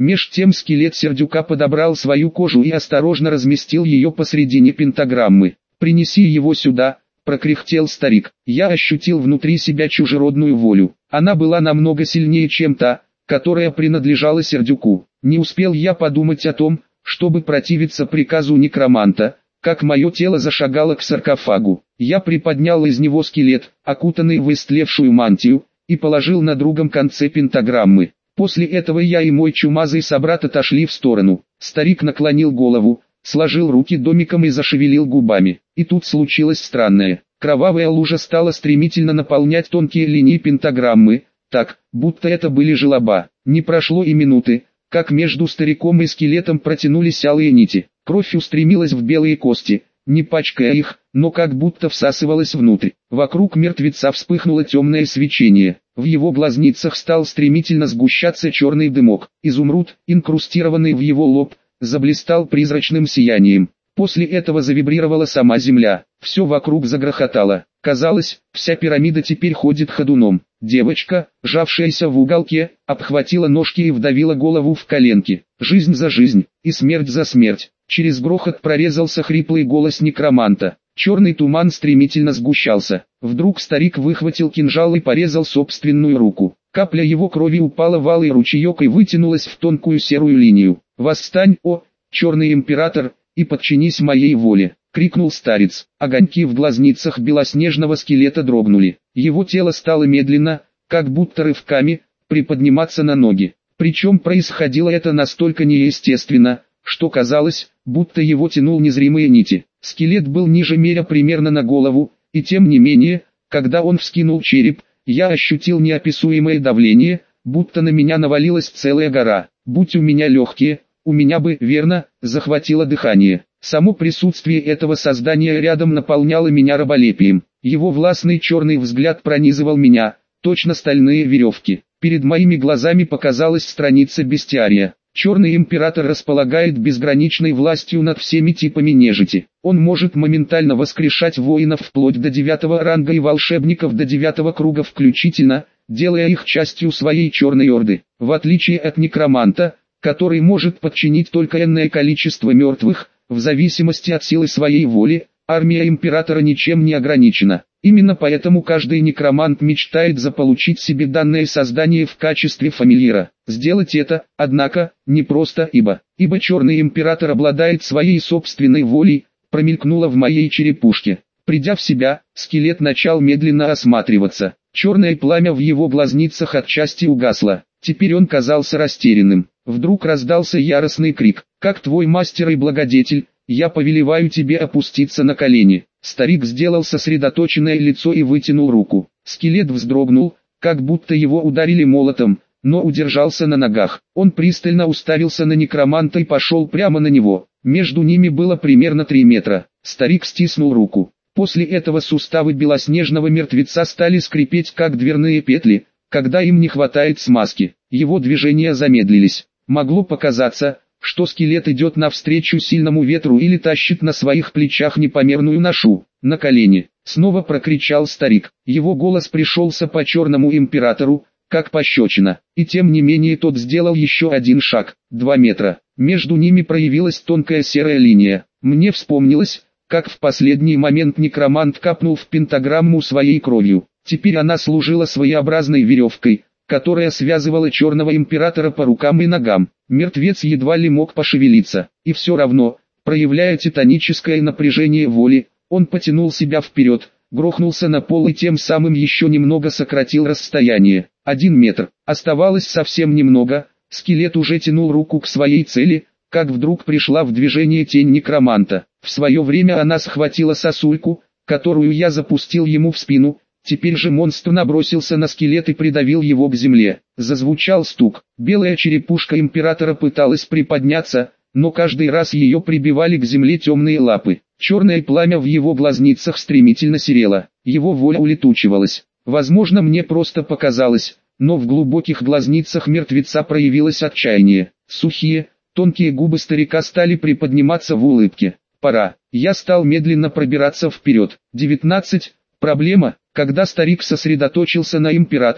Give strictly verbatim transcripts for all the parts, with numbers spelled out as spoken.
Меж тем скелет Сердюка подобрал свою кожу и осторожно разместил ее посредине пентаграммы. «Принеси его сюда», — прокряхтел старик. Я ощутил внутри себя чужеродную волю. Она была намного сильнее, чем та, которая принадлежала Сердюку. Не успел я подумать о том, чтобы противиться приказу некроманта, как мое тело зашагало к саркофагу. Я приподнял из него скелет, окутанный в истлевшую мантию, и положил на другом конце пентаграммы. После этого я и мой чумазый собрат отошли в сторону. Старик наклонил голову, сложил руки домиком и зашевелил губами. И тут случилось странное. Кровавая лужа стала стремительно наполнять тонкие линии пентаграммы, так, будто это были желоба. Не прошло и минуты, как между стариком и скелетом протянулись алые нити. Кровь устремилась в белые кости, не пачкая их, но как будто всасывалась внутрь. Вокруг мертвеца вспыхнуло темное свечение. В его глазницах стал стремительно сгущаться черный дымок. Изумруд, инкрустированный в его лоб, заблистал призрачным сиянием. После этого завибрировала сама земля. Все вокруг загрохотало. Казалось, вся пирамида теперь ходит ходуном. Девочка, жавшаяся в уголке, обхватила ножки и вдавила голову в коленки. Жизнь за жизнь, и смерть за смерть. Через грохот прорезался хриплый голос некроманта. Черный туман стремительно сгущался. Вдруг старик выхватил кинжал и порезал собственную руку. Капля его крови упала в алый ручеек и вытянулась в тонкую серую линию. «Восстань, о, черный император, и подчинись моей воле!» — крикнул старец. Огоньки в глазницах белоснежного скелета дрогнули. Его тело стало медленно, как будто рывками, приподниматься на ноги. Причем происходило это настолько неестественно, что казалось, будто его тянул незримые нити. Скелет был ниже меня примерно на голову, и тем не менее, когда он вскинул череп, я ощутил неописуемое давление, будто на меня навалилась целая гора. Будь у меня легкие, у меня бы, верно, захватило дыхание. Само присутствие этого создания рядом наполняло меня раболепием. Его властный черный взгляд пронизывал меня, точно стальные веревки. Перед моими глазами показалась страница бестиария. Черный император располагает безграничной властью над всеми типами нежити. Он может моментально воскрешать воинов вплоть до девятого ранга и волшебников до девятого круга включительно, делая их частью своей черной орды. В отличие от некроманта, который может подчинить только энное количество мертвых, в зависимости от силы своей воли, армия императора ничем не ограничена. Именно поэтому каждый некромант мечтает заполучить себе данное создание в качестве фамильяра. Сделать это, однако, непросто, ибо, ибо черный император обладает своей собственной волей, промелькнуло в моей черепушке. Придя в себя, скелет начал медленно осматриваться. Черное пламя в его глазницах отчасти угасло. Теперь он казался растерянным. Вдруг раздался яростный крик: «Как твой мастер и благодетель, я повелеваю тебе опуститься на колени!» Старик сделал сосредоточенное лицо и вытянул руку. Скелет вздрогнул, как будто его ударили молотом, но удержался на ногах. Он пристально уставился на некроманта и пошел прямо на него. Между ними было примерно три метра. Старик стиснул руку. После этого суставы белоснежного мертвеца стали скрипеть, как дверные петли, когда им не хватает смазки. Его движения замедлились. Могло показаться, что скелет идет навстречу сильному ветру или тащит на своих плечах непомерную ношу. «На колени!» — снова прокричал старик. Его голос пришелся по черному императору, как пощечина. И тем не менее тот сделал еще один шаг, два метра. Между ними проявилась тонкая серая линия. Мне вспомнилось, как в последний момент некромант капнул в пентаграмму своей кровью. Теперь она служила своеобразной веревкой, которая связывала черного императора по рукам и ногам. Мертвец едва ли мог пошевелиться, и все равно, проявляя титаническое напряжение воли, он потянул себя вперед, грохнулся на пол и тем самым еще немного сократил расстояние. Один метр. Оставалось совсем немного, скелет уже тянул руку к своей цели, как вдруг пришла в движение тень некроманта. В свое время она схватила сосульку, которую я запустил ему в спину. Теперь же монстр набросился на скелет и придавил его к земле. Зазвучал стук. Белая черепушка императора пыталась приподняться, но каждый раз ее прибивали к земле темные лапы. Черное пламя в его глазницах стремительно серело. Его воля улетучивалась. Возможно, мне просто показалось, но в глубоких глазницах мертвеца проявилось отчаяние. Сухие, тонкие губы старика стали приподниматься в улыбке. Пора. Я стал медленно пробираться вперед. девятнадцать. Проблема. Когда старик сосредоточился на императоре,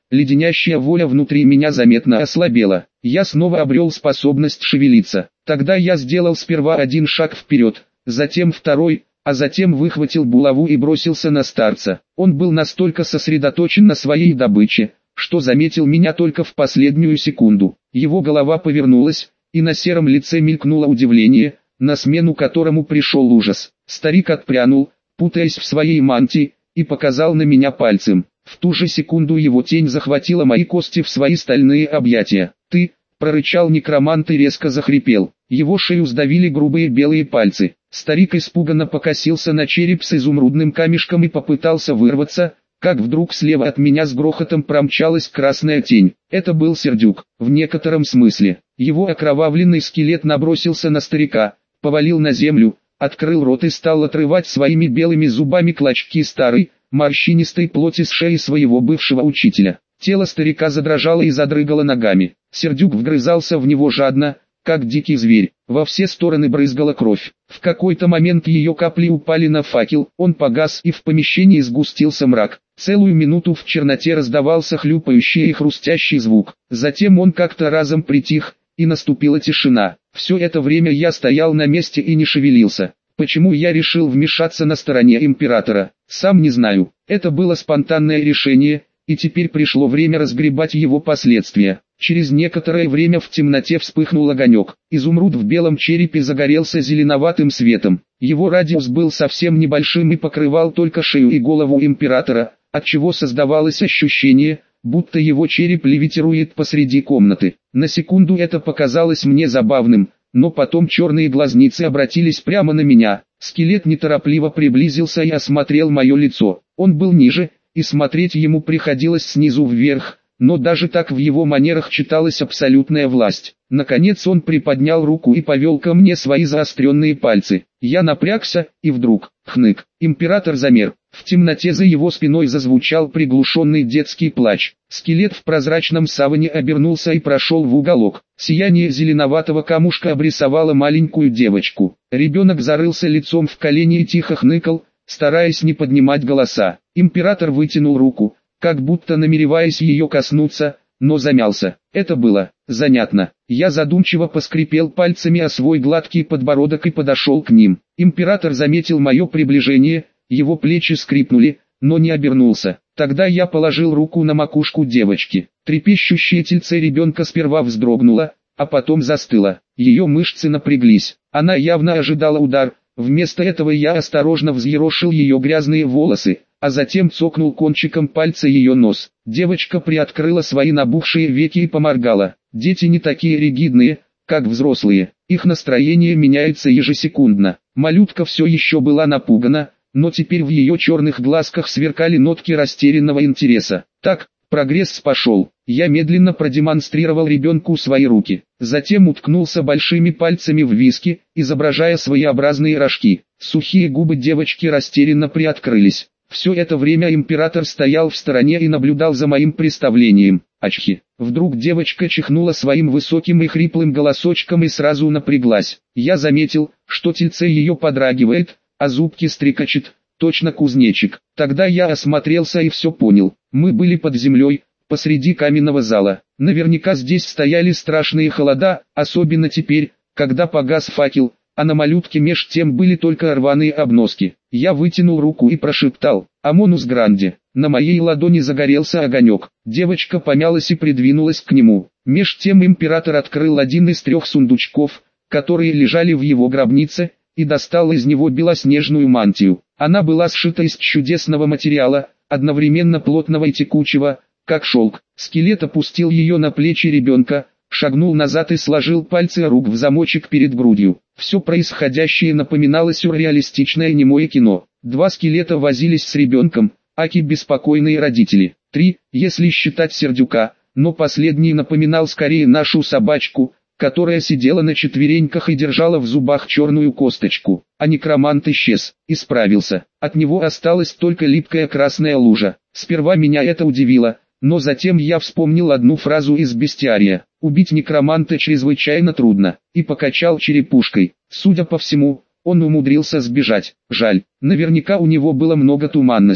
леденящая воля внутри меня заметно ослабела. Я снова обрел способность шевелиться. Тогда я сделал сперва один шаг вперед, затем второй, а затем выхватил булаву и бросился на старца. Он был настолько сосредоточен на своей добыче, что заметил меня только в последнюю секунду. Его голова повернулась, и на сером лице мелькнуло удивление, на смену которому пришел ужас. Старик отпрянул, путаясь в своей мантии, и показал на меня пальцем. В ту же секунду его тень захватила мои кости в свои стальные объятия. «Ты!» — прорычал некромант и резко захрипел. Его шею сдавили грубые белые пальцы. Старик испуганно покосился на череп с изумрудным камешком и попытался вырваться, как вдруг слева от меня с грохотом промчалась красная тень. Это был Сердюк, в некотором смысле. Его окровавленный скелет набросился на старика, повалил на землю, открыл рот и стал отрывать своими белыми зубами клочки старой, морщинистой плоти с шеи своего бывшего учителя. Тело старика задрожало и задрыгало ногами. Сердюк вгрызался в него жадно, как дикий зверь. Во все стороны брызгала кровь. В какой-то момент ее капли упали на факел, он погас и в помещении сгустился мрак. Целую минуту в черноте раздавался хлюпающий и хрустящий звук. Затем он как-то разом притих, и наступила тишина. Все это время я стоял на месте и не шевелился. Почему я решил вмешаться на стороне императора, сам не знаю. Это было спонтанное решение, и теперь пришло время разгребать его последствия. Через некоторое время в темноте вспыхнул огонек. Изумруд в белом черепе загорелся зеленоватым светом. Его радиус был совсем небольшим и покрывал только шею и голову императора, отчего создавалось ощущение, будто его череп левитирует посреди комнаты. На секунду это показалось мне забавным, но потом черные глазницы обратились прямо на меня. Скелет неторопливо приблизился и осмотрел мое лицо. Он был ниже, и смотреть ему приходилось снизу вверх, но даже так в его манерах читалась абсолютная власть. Наконец он приподнял руку и повел ко мне свои заостренные пальцы. Я напрягся, и вдруг, хнык, император замер. В темноте за его спиной зазвучал приглушенный детский плач. Скелет в прозрачном саване обернулся и прошел в уголок. Сияние зеленоватого камушка обрисовало маленькую девочку. Ребенок зарылся лицом в колени и тихо хныкал, стараясь не поднимать голоса. Император вытянул руку, как будто намереваясь ее коснуться, но замялся. Это было занятно. Я задумчиво поскрипел пальцами о свой гладкий подбородок и подошел к ним. Император заметил мое приближение, его плечи скрипнули, но не обернулся. Тогда я положил руку на макушку девочки. Трепещущее тельце ребенка сперва вздрогнуло, а потом застыло. Ее мышцы напряглись. Она явно ожидала удар. Вместо этого я осторожно взъерошил ее грязные волосы, а затем цокнул кончиком пальца ее нос. Девочка приоткрыла свои набухшие веки и поморгала. Дети не такие ригидные, как взрослые. Их настроение меняется ежесекундно. Малютка все еще была напугана, но теперь в ее черных глазках сверкали нотки растерянного интереса. Так, прогресс пошел. Я медленно продемонстрировал ребенку свои руки. Затем уткнулся большими пальцами в виски, изображая своеобразные рожки. Сухие губы девочки растерянно приоткрылись. Все это время император стоял в стороне и наблюдал за моим представлением. Очхи. Вдруг девочка чихнула своим высоким и хриплым голосочком и сразу напряглась. Я заметил, что тельце ее подрагивает, а зубки стрекочет, точно кузнечик. Тогда я осмотрелся и все понял. Мы были под землей, посреди каменного зала. Наверняка здесь стояли страшные холода, особенно теперь, когда погас факел, а на малютке меж тем были только рваные обноски. Я вытянул руку и прошептал: «Амонус Гранди». На моей ладони загорелся огонек. Девочка помялась и придвинулась к нему. Меж тем император открыл один из трех сундучков, которые лежали в его гробнице, и достал из него белоснежную мантию. Она была сшита из чудесного материала, одновременно плотного и текучего, как шелк. Скелет опустил ее на плечи ребенка, шагнул назад и сложил пальцы рук в замочек перед грудью. Все происходящее напоминало сюрреалистичное немое кино. Два скелета возились с ребенком, аки беспокойные родители. Три, если считать Сердюка, но последний напоминал скорее нашу собачку, которая сидела на четвереньках и держала в зубах черную косточку. А некромант исчез, исправился. От него осталась только липкая красная лужа. Сперва меня это удивило, но затем я вспомнил одну фразу из бестиария: «Убить некроманта чрезвычайно трудно», и покачал черепушкой. Судя по всему, он умудрился сбежать. Жаль, наверняка у него было много туманности.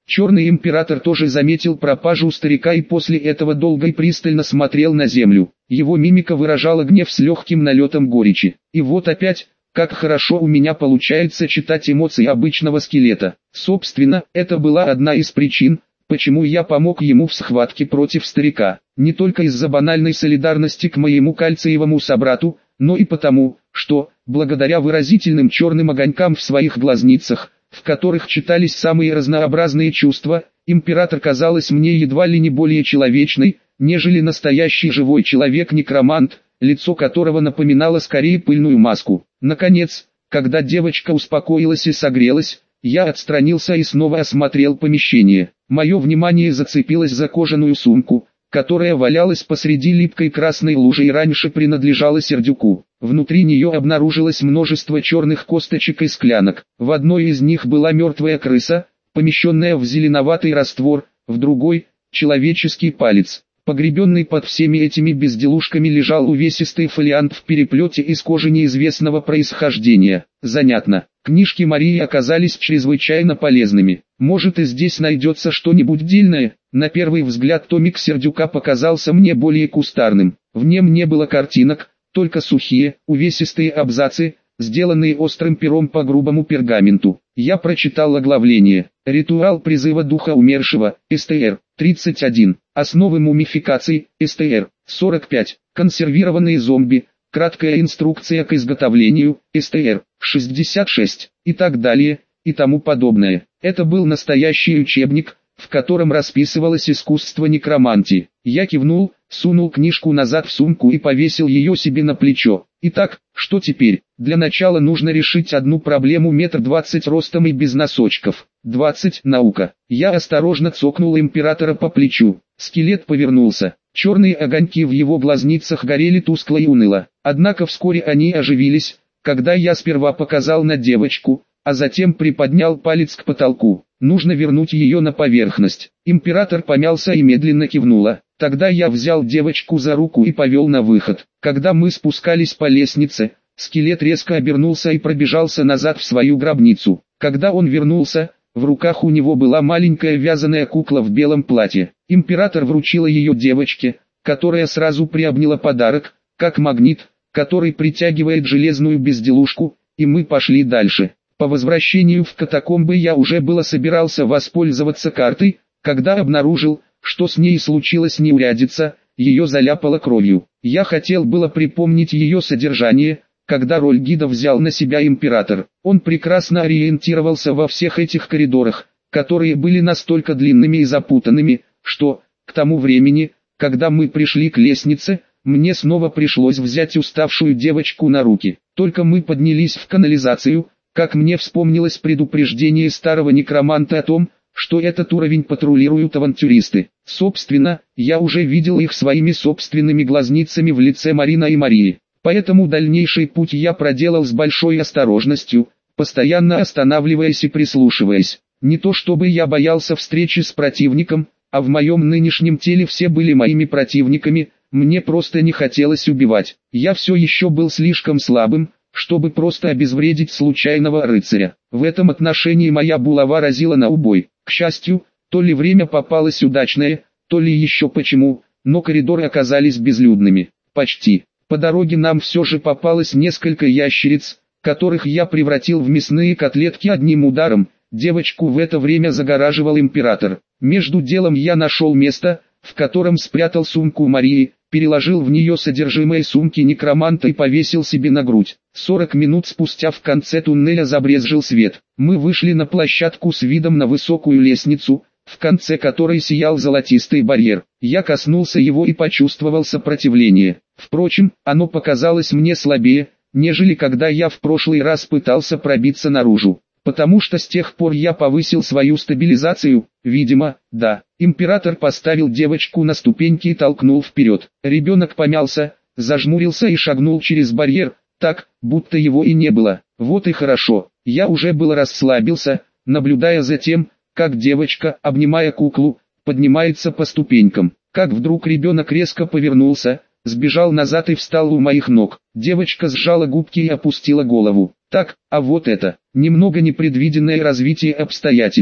Черный император тоже заметил пропажу у старика и после этого долго и пристально смотрел на землю. Его мимика выражала гнев с легким налетом горечи. И вот опять, как хорошо у меня получается читать эмоции обычного скелета. Собственно, это была одна из причин, почему я помог ему в схватке против старика. Не только из-за банальной солидарности к моему кальциевому собрату, но и потому, что, благодаря выразительным черным огонькам в своих глазницах, в которых читались самые разнообразные чувства, император казалась мне едва ли не более человечной, нежели настоящий живой человек-некромант, лицо которого напоминало скорее пыльную маску. Наконец, когда девочка успокоилась и согрелась, я отстранился и снова осмотрел помещение. Мое внимание зацепилось за кожаную сумку, которая валялась посреди липкой красной лужи и раньше принадлежала Сердюку. Внутри нее обнаружилось множество черных косточек и склянок. В одной из них была мертвая крыса, помещенная в зеленоватый раствор, в другой – человеческий палец. Погребенный под всеми этими безделушками лежал увесистый фолиант в переплете из кожи неизвестного происхождения. Занятно. Книжки Марии оказались чрезвычайно полезными. Может, и здесь найдется что-нибудь дельное. На первый взгляд томик Сердюка показался мне более кустарным. В нем не было картинок, только сухие, увесистые абзацы, сделанные острым пером по грубому пергаменту. Я прочитал оглавление. Ритуал призыва духа умершего, СТР, тридцать один. Основы мумификации, СТР, сорок пять. Консервированные зомби, краткая инструкция к изготовлению, СТР, шестьдесят шесть. И так далее, и тому подобное. Это был настоящий учебник, в котором расписывалось искусство некромантии. Я кивнул, сунул книжку назад в сумку и повесил ее себе на плечо. Итак, что теперь? Для начала нужно решить одну проблему метр двадцать ростом и без носочков. двадцать. Наука. Я осторожно цокнул императора по плечу. Скелет повернулся. Черные огоньки в его глазницах горели тускло и уныло. Однако вскоре они оживились, когда я сперва показал на девочку, а затем приподнял палец к потолку. Нужно вернуть ее на поверхность. Император помялся и медленно кивнула. Тогда я взял девочку за руку и повел на выход. Когда мы спускались по лестнице, скелет резко обернулся и пробежался назад в свою гробницу. Когда он вернулся, в руках у него была маленькая вязаная кукла в белом платье. Император вручила ее девочке, которая сразу приобняла подарок, как магнит, который притягивает железную безделушку, и мы пошли дальше. По возвращению в катакомбы я уже было собирался воспользоваться картой, когда обнаружил, что с ней случилась неурядица, ее заляпало кровью. Я хотел было припомнить ее содержание, когда роль гида взял на себя император. Он прекрасно ориентировался во всех этих коридорах, которые были настолько длинными и запутанными, что, к тому времени, когда мы пришли к лестнице, мне снова пришлось взять уставшую девочку на руки. Только мы поднялись в канализацию, как мне вспомнилось предупреждение старого некроманта о том, что этот уровень патрулируют авантюристы. Собственно, я уже видел их своими собственными глазницами в лице Марина и Марии. Поэтому дальнейший путь я проделал с большой осторожностью, постоянно останавливаясь и прислушиваясь. Не то чтобы я боялся встречи с противником, а в моем нынешнем теле все были моими противниками, мне просто не хотелось убивать. Я все еще был слишком слабым, чтобы просто обезвредить случайного рыцаря. В этом отношении моя булава разила на убой. К счастью, то ли время попалось удачное, то ли еще почему, но коридоры оказались безлюдными. Почти. По дороге нам все же попалось несколько ящериц, которых я превратил в мясные котлетки одним ударом. Девочку в это время загораживал император. Между делом я нашел место, в котором спрятал сумку Марии, переложил в нее содержимое сумки некроманта и повесил себе на грудь. Сорок минут спустя в конце туннеля забрезжил свет. Мы вышли на площадку с видом на высокую лестницу, в конце которой сиял золотистый барьер. Я коснулся его и почувствовал сопротивление. Впрочем, оно показалось мне слабее, нежели когда я в прошлый раз пытался пробиться наружу. Потому что с тех пор я повысил свою стабилизацию, видимо, да. Император поставил девочку на ступеньки и толкнул вперед. Ребенок помялся, зажмурился и шагнул через барьер, так, будто его и не было. Вот и хорошо. Я уже было расслабился, наблюдая за тем, как девочка, обнимая куклу, поднимается по ступенькам. Как вдруг ребенок резко повернулся, сбежал назад и встал у моих ног. Девочка сжала губки и опустила голову. Так, а вот это, немного непредвиденное развитие обстоятельств.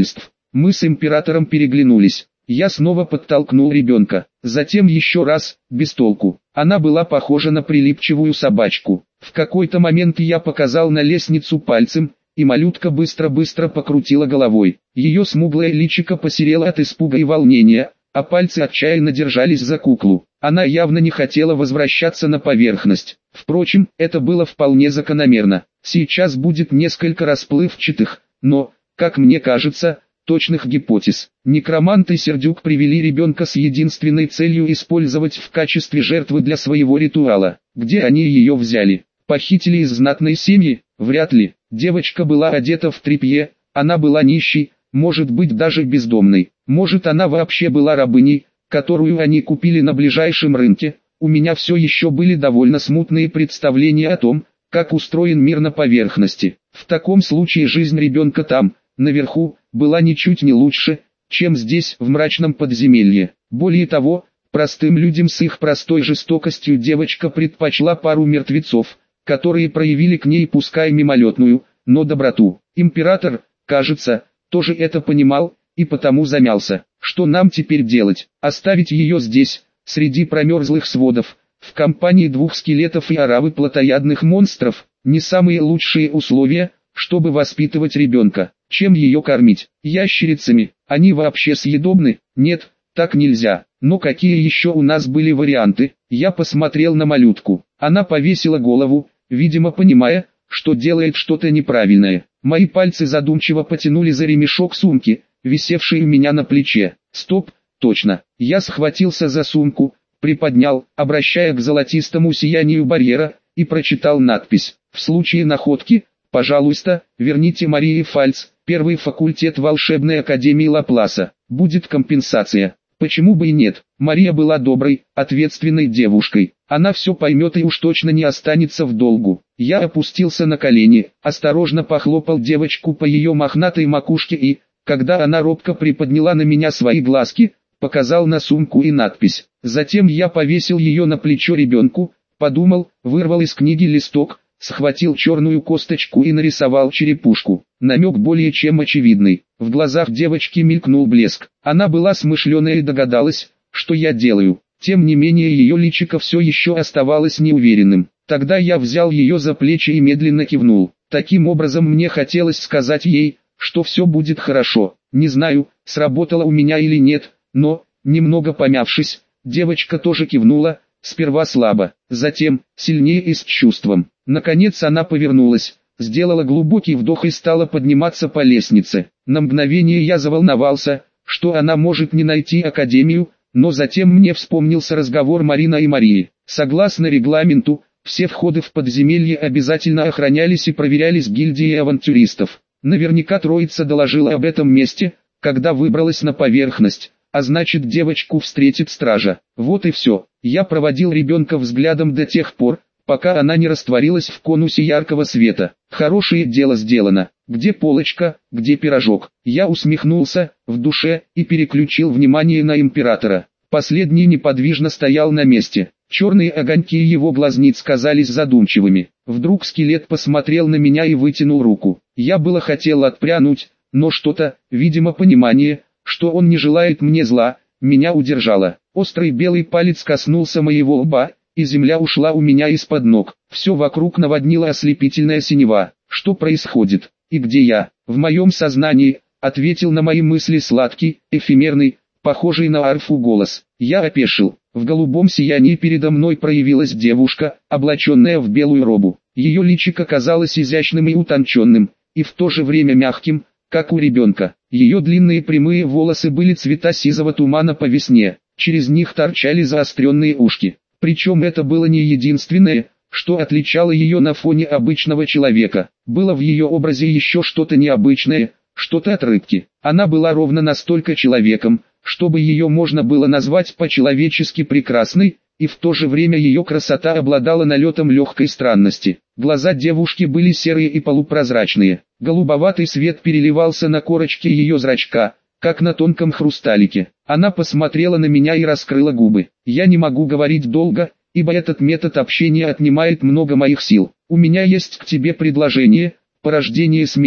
Мы с императором переглянулись. Я снова подтолкнул ребенка. Затем еще раз, без толку. Она была похожа на прилипчивую собачку. В какой-то момент я показал на лестницу пальцем, и малютка быстро-быстро покрутила головой. Ее смуглое личико посерело от испуга и волнения, а пальцы отчаянно держались за куклу. Она явно не хотела возвращаться на поверхность. Впрочем, это было вполне закономерно. Сейчас будет несколько расплывчатых, но, как мне кажется, точных гипотез. Некромант и Сердюк привели ребенка с единственной целью использовать в качестве жертвы для своего ритуала. Где они ее взяли? Похитили из знатной семьи? Вряд ли. Девочка была одета в тряпье, она была нищей, может быть даже бездомной. Может она вообще была рабыней, которую они купили на ближайшем рынке. У меня все еще были довольно смутные представления о том, как устроен мир на поверхности. В таком случае жизнь ребенка там, наверху, была ничуть не лучше, чем здесь, в мрачном подземелье. Более того, простым людям с их простой жестокостью девочка предпочла пару мертвецов, которые проявили к ней пускай мимолетную, но доброту. Император, кажется, тоже это понимал, и потому замялся. Что нам теперь делать? Оставить ее здесь, среди промерзлых сводов, в компании двух скелетов и оравы плотоядных монстров, не самые лучшие условия, чтобы воспитывать ребенка. Чем ее кормить? Ящерицами? Они вообще съедобны? Нет, так нельзя. Но какие еще у нас были варианты? Я посмотрел на малютку. Она повесила голову, видимо понимая, что делает что-то неправильное. Мои пальцы задумчиво потянули за ремешок сумки, висевший у меня на плече. Стоп, точно. Я схватился за сумку, приподнял, обращая к золотистому сиянию барьера, и прочитал надпись. В случае находки, пожалуйста, верните Марии Фальц, первый факультет волшебной академии Лапласа. Будет компенсация. Почему бы и нет? Мария была доброй, ответственной девушкой. Она все поймет и уж точно не останется в долгу. Я опустился на колени, осторожно похлопал девочку по ее мохнатой макушке и, когда она робко приподняла на меня свои глазки, показал на сумку и надпись. Затем я повесил ее на плечо ребенку, подумал, вырвал из книги листок, схватил черную косточку и нарисовал черепушку. Намек более чем очевидный. В глазах девочки мелькнул блеск. Она была смышленая и догадалась, что я делаю. Тем не менее ее личико все еще оставалось неуверенным. Тогда я взял ее за плечи и медленно кивнул. Таким образом мне хотелось сказать ей, что все будет хорошо. Не знаю, сработало у меня или нет, но, немного помявшись, девочка тоже кивнула, сперва слабо, затем, сильнее и с чувством. Наконец она повернулась, сделала глубокий вдох и стала подниматься по лестнице. На мгновение я заволновался, что она может не найти академию, но затем мне вспомнился разговор Марина и Марии. Согласно регламенту, все входы в подземелье обязательно охранялись и проверялись гильдией авантюристов. Наверняка троица доложила об этом месте, когда выбралась на поверхность, а значит девочку встретит стража. Вот и все. Я проводил ребенка взглядом до тех пор, пока она не растворилась в конусе яркого света. Хорошее дело сделано. Где полочка, где пирожок? Я усмехнулся в душе и переключил внимание на императора. Последний неподвижно стоял на месте. Черные огоньки его глазниц казались задумчивыми. Вдруг скелет посмотрел на меня и вытянул руку. Я было хотел отпрянуть, но что-то, видимо понимание, что он не желает мне зла, меня удержало. Острый белый палец коснулся моего лба, и земля ушла у меня из-под ног. Все вокруг наводнила ослепительная синева. Что происходит? И где я? В моем сознании, ответил на мои мысли сладкий, эфемерный, похожий на арфу голос. Я опешил. В голубом сиянии передо мной проявилась девушка, облаченная в белую робу. Ее личико казалось изящным и утонченным, и в то же время мягким, как у ребенка. Ее длинные прямые волосы были цвета сизого тумана по весне, через них торчали заостренные ушки. Причем это было не единственное, что отличало ее на фоне обычного человека. Было в ее образе еще что-то необычное, что-то от рыбки. Она была ровно настолько человеком, чтобы ее можно было назвать по-человечески прекрасной, и в то же время ее красота обладала налетом легкой странности. Глаза девушки были серые и полупрозрачные. Голубоватый свет переливался на корочке ее зрачка, как на тонком хрусталике. Она посмотрела на меня и раскрыла губы. Я не могу говорить долго, ибо этот метод общения отнимает много моих сил. У меня есть к тебе предложение, порождение смерти,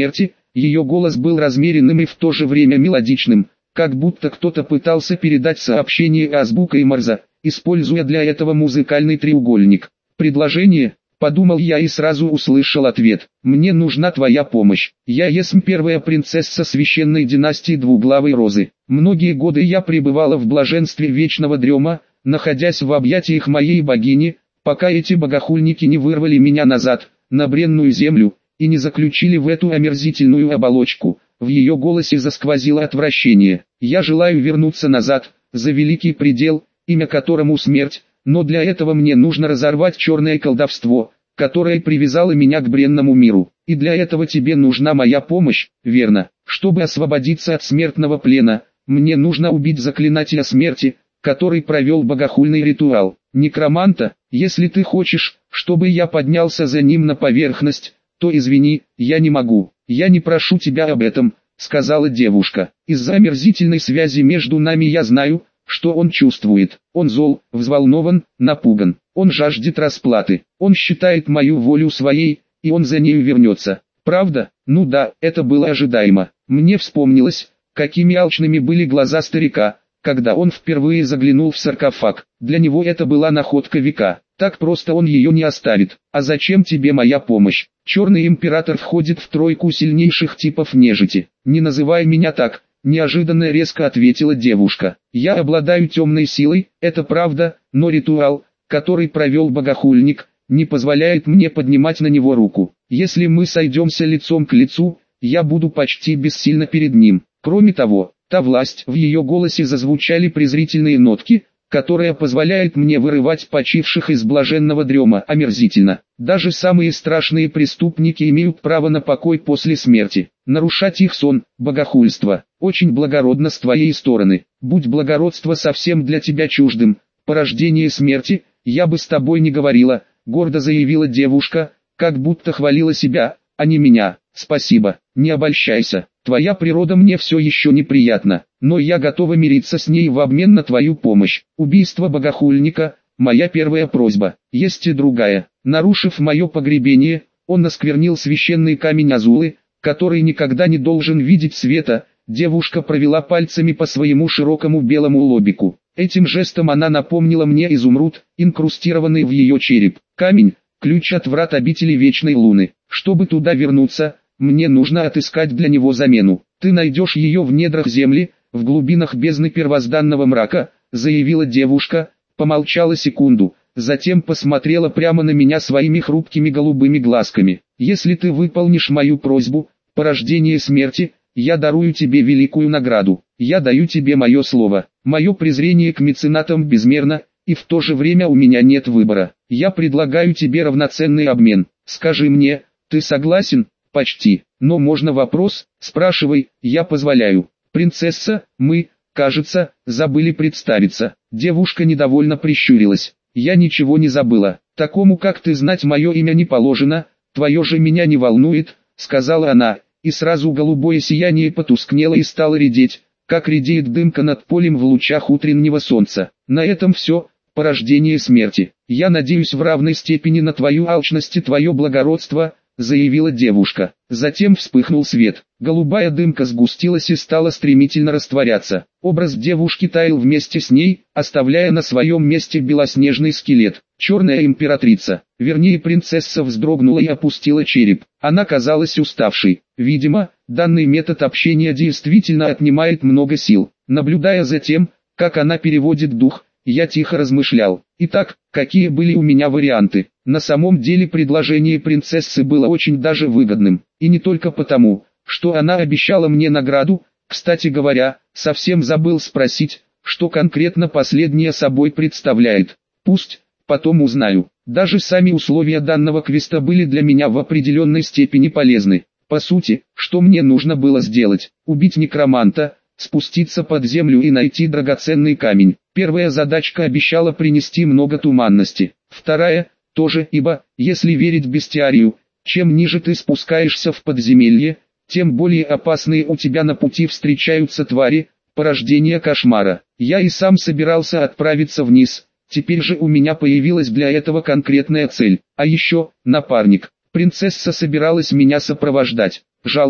Ее голос был размеренным и в то же время мелодичным, как будто кто-то пытался передать сообщение азбукой Морзе, используя для этого музыкальный треугольник. «Предложение?» – подумал я и сразу услышал ответ. «Мне нужна твоя помощь. Я есмь первая принцесса священной династии Двуглавой Розы. Многие годы я пребывала в блаженстве вечного дрема, находясь в объятиях моей богини, пока эти богохульники не вырвали меня назад, на бренную землю, и не заключили в эту омерзительную оболочку». В ее голосе засквозило отвращение. «Я желаю вернуться назад, за великий предел, имя которому смерть, но для этого мне нужно разорвать черное колдовство, которое привязало меня к бренному миру. И для этого тебе нужна моя помощь, верно? Чтобы освободиться от смертного плена, мне нужно убить заклинателя смерти, который провел богохульный ритуал. Некроманта, если ты хочешь, чтобы я поднялся за ним на поверхность, то извини, я не могу. Я не прошу тебя об этом», — сказала девушка. «Из-за омерзительной связи между нами я знаю, что он чувствует. Он зол, взволнован, напуган. Он жаждет расплаты. Он считает мою волю своей, и он за нею вернется. Правда? Ну да, это было ожидаемо. Мне вспомнилось, какими алчными были глаза старика, когда он впервые заглянул в саркофаг. Для него это была находка века. Так просто он ее не оставит. А зачем тебе моя помощь? Черный император входит в тройку сильнейших типов нежити. Не называй меня так, неожиданно резко ответила девушка. Я обладаю темной силой, это правда, но ритуал, который провел богохульник, не позволяет мне поднимать на него руку. Если мы сойдемся лицом к лицу, я буду почти бессильна перед ним. Кроме того, та власть, в ее голосе зазвучали презрительные нотки, которая позволяет мне вырывать почивших из блаженного дрема, омерзительно. Даже самые страшные преступники имеют право на покой после смерти. Нарушать их сон – богохульство. Очень благородно с твоей стороны. Будь благородство совсем для тебя чуждым, порождение смерти, я бы с тобой не говорила, гордо заявила девушка, как будто хвалила себя, а не меня. Спасибо, не обольщайся. Твоя природа мне все еще неприятна, но я готова мириться с ней в обмен на твою помощь. Убийство богохульника – моя первая просьба. Есть и другая. Нарушив мое погребение, он осквернил священный камень Азулы, который никогда не должен видеть света. Девушка провела пальцами по своему широкому белому лобику. Этим жестом она напомнила мне изумруд, инкрустированный в ее череп. Камень – ключ от врат обители Вечной Луны. Чтобы туда вернуться, мне нужно отыскать для него замену. Ты найдешь ее в недрах земли, в глубинах бездны первозданного мрака, заявила девушка, помолчала секунду, затем посмотрела прямо на меня своими хрупкими голубыми глазками. Если ты выполнишь мою просьбу, порождение смерти, я дарую тебе великую награду. Я даю тебе мое слово. Мое презрение к меценатам безмерно, и в то же время у меня нет выбора. Я предлагаю тебе равноценный обмен. Скажи мне, ты согласен? Почти. Но можно вопрос? Спрашивай, я позволяю. Принцесса, мы, кажется, забыли представиться. Девушка недовольно прищурилась. Я ничего не забыла. Такому как ты знать мое имя не положено, твое же меня не волнует, сказала она, и сразу голубое сияние потускнело и стало редеть, как редеет дымка над полем в лучах утреннего солнца. На этом все, порождение смерти. Я надеюсь в равной степени на твою алчность и твое благородство, заявила девушка. Затем вспыхнул свет. Голубая дымка сгустилась и стала стремительно растворяться. Образ девушки таял вместе с ней, оставляя на своем месте белоснежный скелет. Черная императрица, вернее принцесса, вздрогнула и опустила череп. Она казалась уставшей. Видимо, данный метод общения действительно отнимает много сил. Наблюдая за тем, как она переводит дух, я тихо размышлял. Итак, какие были у меня варианты? На самом деле предложение принцессы было очень даже выгодным. И не только потому, что она обещала мне награду. Кстати говоря, совсем забыл спросить, что конкретно последняя собой представляет. Пусть, потом узнаю. Даже сами условия данного квеста были для меня в определенной степени полезны. По сути, что мне нужно было сделать? Убить некроманта, спуститься под землю и найти драгоценный камень. Первая задачка обещала принести много туманности. Вторая, тоже, ибо, если верить бестиарию, чем ниже ты спускаешься в подземелье, тем более опасные у тебя на пути встречаются твари, порождение кошмара. Я и сам собирался отправиться вниз, теперь же у меня появилась для этого конкретная цель. А еще, напарник. Принцесса собиралась меня сопровождать. Жалко,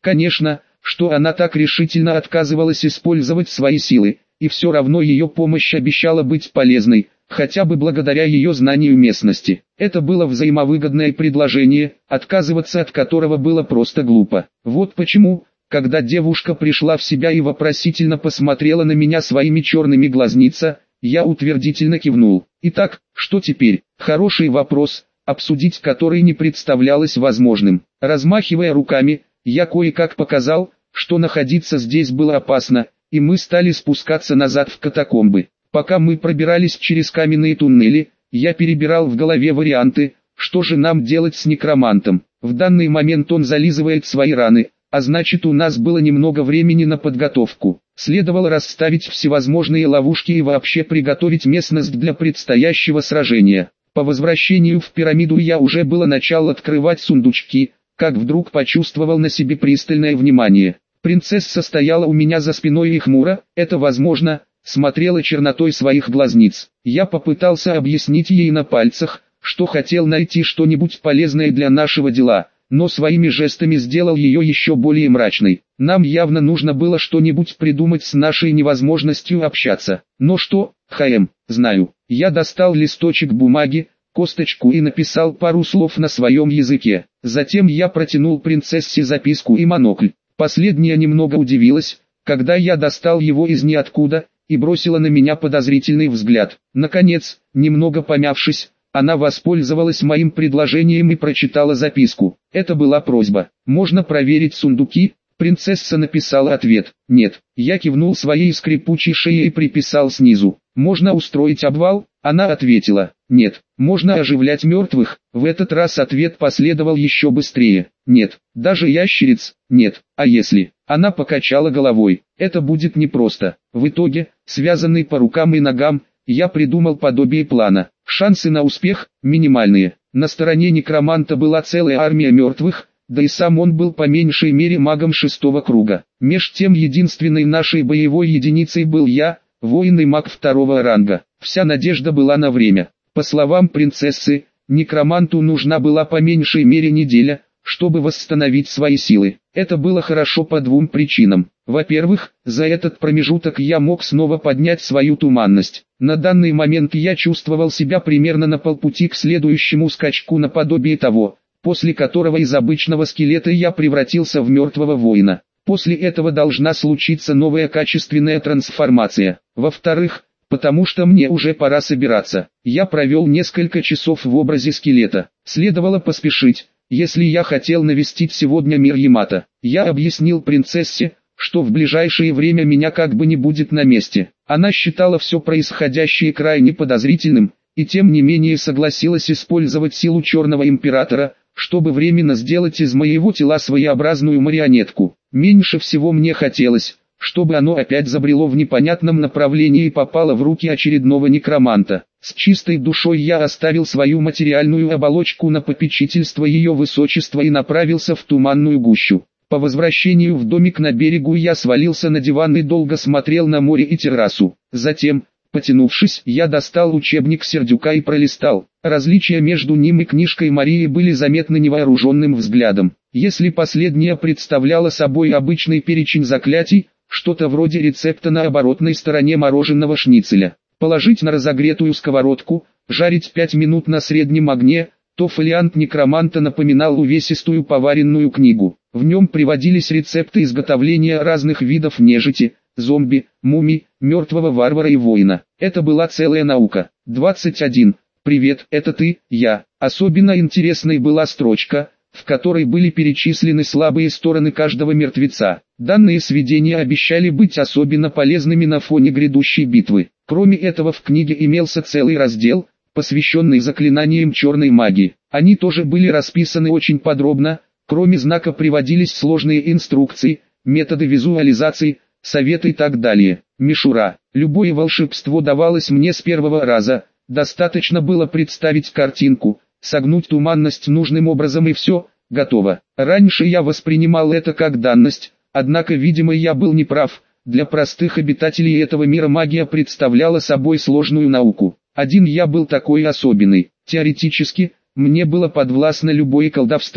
Конечно, что она так решительно отказывалась использовать свои силы, и все равно ее помощь обещала быть полезной, хотя бы благодаря ее знанию местности. Это было взаимовыгодное предложение, отказываться от которого было просто глупо. Вот почему, когда девушка пришла в себя и вопросительно посмотрела на меня своими черными глазница, я утвердительно кивнул. Итак, что теперь? Хороший вопрос, обсудить который не представлялось возможным. Размахивая руками, я кое-как показал, что находиться здесь было опасно, и мы стали спускаться назад в катакомбы. Пока мы пробирались через каменные туннели, я перебирал в голове варианты, что же нам делать с некромантом. В данный момент он зализывает свои раны, а значит у нас было немного времени на подготовку. Следовало расставить всевозможные ловушки и вообще приготовить местность для предстоящего сражения. По возвращению в пирамиду я уже было начал открывать сундучки, как вдруг почувствовал на себе пристальное внимание. Принцесса стояла у меня за спиной и хмуро, это возможно, смотрела чернотой своих глазниц. Я попытался объяснить ей на пальцах, что хотел найти что-нибудь полезное для нашего дела, но своими жестами сделал ее еще более мрачной. Нам явно нужно было что-нибудь придумать с нашей невозможностью общаться. Но что, хм, знаю. Я достал листочек бумаги, косточку и написал пару слов на своем языке. Затем я протянул принцессе записку и монокль. Последняя немного удивилась, когда я достал его из ниоткуда, и бросила на меня подозрительный взгляд. Наконец, немного помявшись, она воспользовалась моим предложением и прочитала записку. Это была просьба. «Можно проверить сундуки?» Принцесса написала ответ. «Нет». Я кивнул своей скрипучей шеей и приписал снизу. «Можно устроить обвал?» Она ответила. «Нет». «Можно оживлять мертвых?» В этот раз ответ последовал еще быстрее. «Нет». «Даже ящериц?» «Нет». «А если?» Она покачала головой. «Это будет непросто». В итоге, связанный по рукам и ногам, я придумал подобие плана. Шансы на успех минимальные. На стороне некроманта была целая армия мертвых, да и сам он был по меньшей мере магом шестого круга. Меж тем единственной нашей боевой единицей был я, воин и маг второго ранга. Вся надежда была на время. По словам принцессы, некроманту нужна была по меньшей мере неделя, чтобы восстановить свои силы. Это было хорошо по двум причинам. Во-первых, за этот промежуток я мог снова поднять свою туманность. На данный момент я чувствовал себя примерно на полпути к следующему скачку наподобие того, после которого из обычного скелета я превратился в мертвого воина. После этого должна случиться новая качественная трансформация. Во-вторых, потому что мне уже пора собираться. Я провел несколько часов в образе скелета. Следовало поспешить, если я хотел навестить сегодня мир Ямато. Я объяснил принцессе, что в ближайшее время меня как бы не будет на месте. Она считала все происходящее крайне подозрительным, и тем не менее согласилась использовать силу Черного Императора, чтобы временно сделать из моего тела своеобразную марионетку. Меньше всего мне хотелось, чтобы оно опять забрело в непонятном направлении и попало в руки очередного некроманта. С чистой душой я оставил свою материальную оболочку на попечительство ее высочества и направился в туманную гущу. По возвращению в домик на берегу я свалился на диван и долго смотрел на море и террасу. Затем, потянувшись, я достал учебник Сердюка и пролистал. Различия между ним и книжкой Марии были заметны невооруженным взглядом. Если последняя представляла собой обычный перечень заклятий, что-то вроде рецепта на оборотной стороне мороженого шницеля, положить на разогретую сковородку, жарить пять минут на среднем огне, то фолиант некроманта напоминал увесистую поваренную книгу. В нем приводились рецепты изготовления разных видов нежити, зомби, мумий, мертвого варвара и воина. Это была целая наука. двадцать один. «Привет, это ты, я». Особенно интересной была строчка, в которой были перечислены слабые стороны каждого мертвеца. Данные сведения обещали быть особенно полезными на фоне грядущей битвы. Кроме этого, в книге имелся целый раздел, посвященный заклинаниям черной магии. Они тоже были расписаны очень подробно, кроме знака приводились сложные инструкции, методы визуализации, советы и так далее. Мишура. Любое волшебство давалось мне с первого раза, достаточно было представить картинку, согнуть туманность нужным образом и все, готово. Раньше я воспринимал это как данность, однако видимо я был неправ. Для простых обитателей этого мира магия представляла собой сложную науку. Один я был такой особенный. Теоретически, мне было подвластно любое колдовство,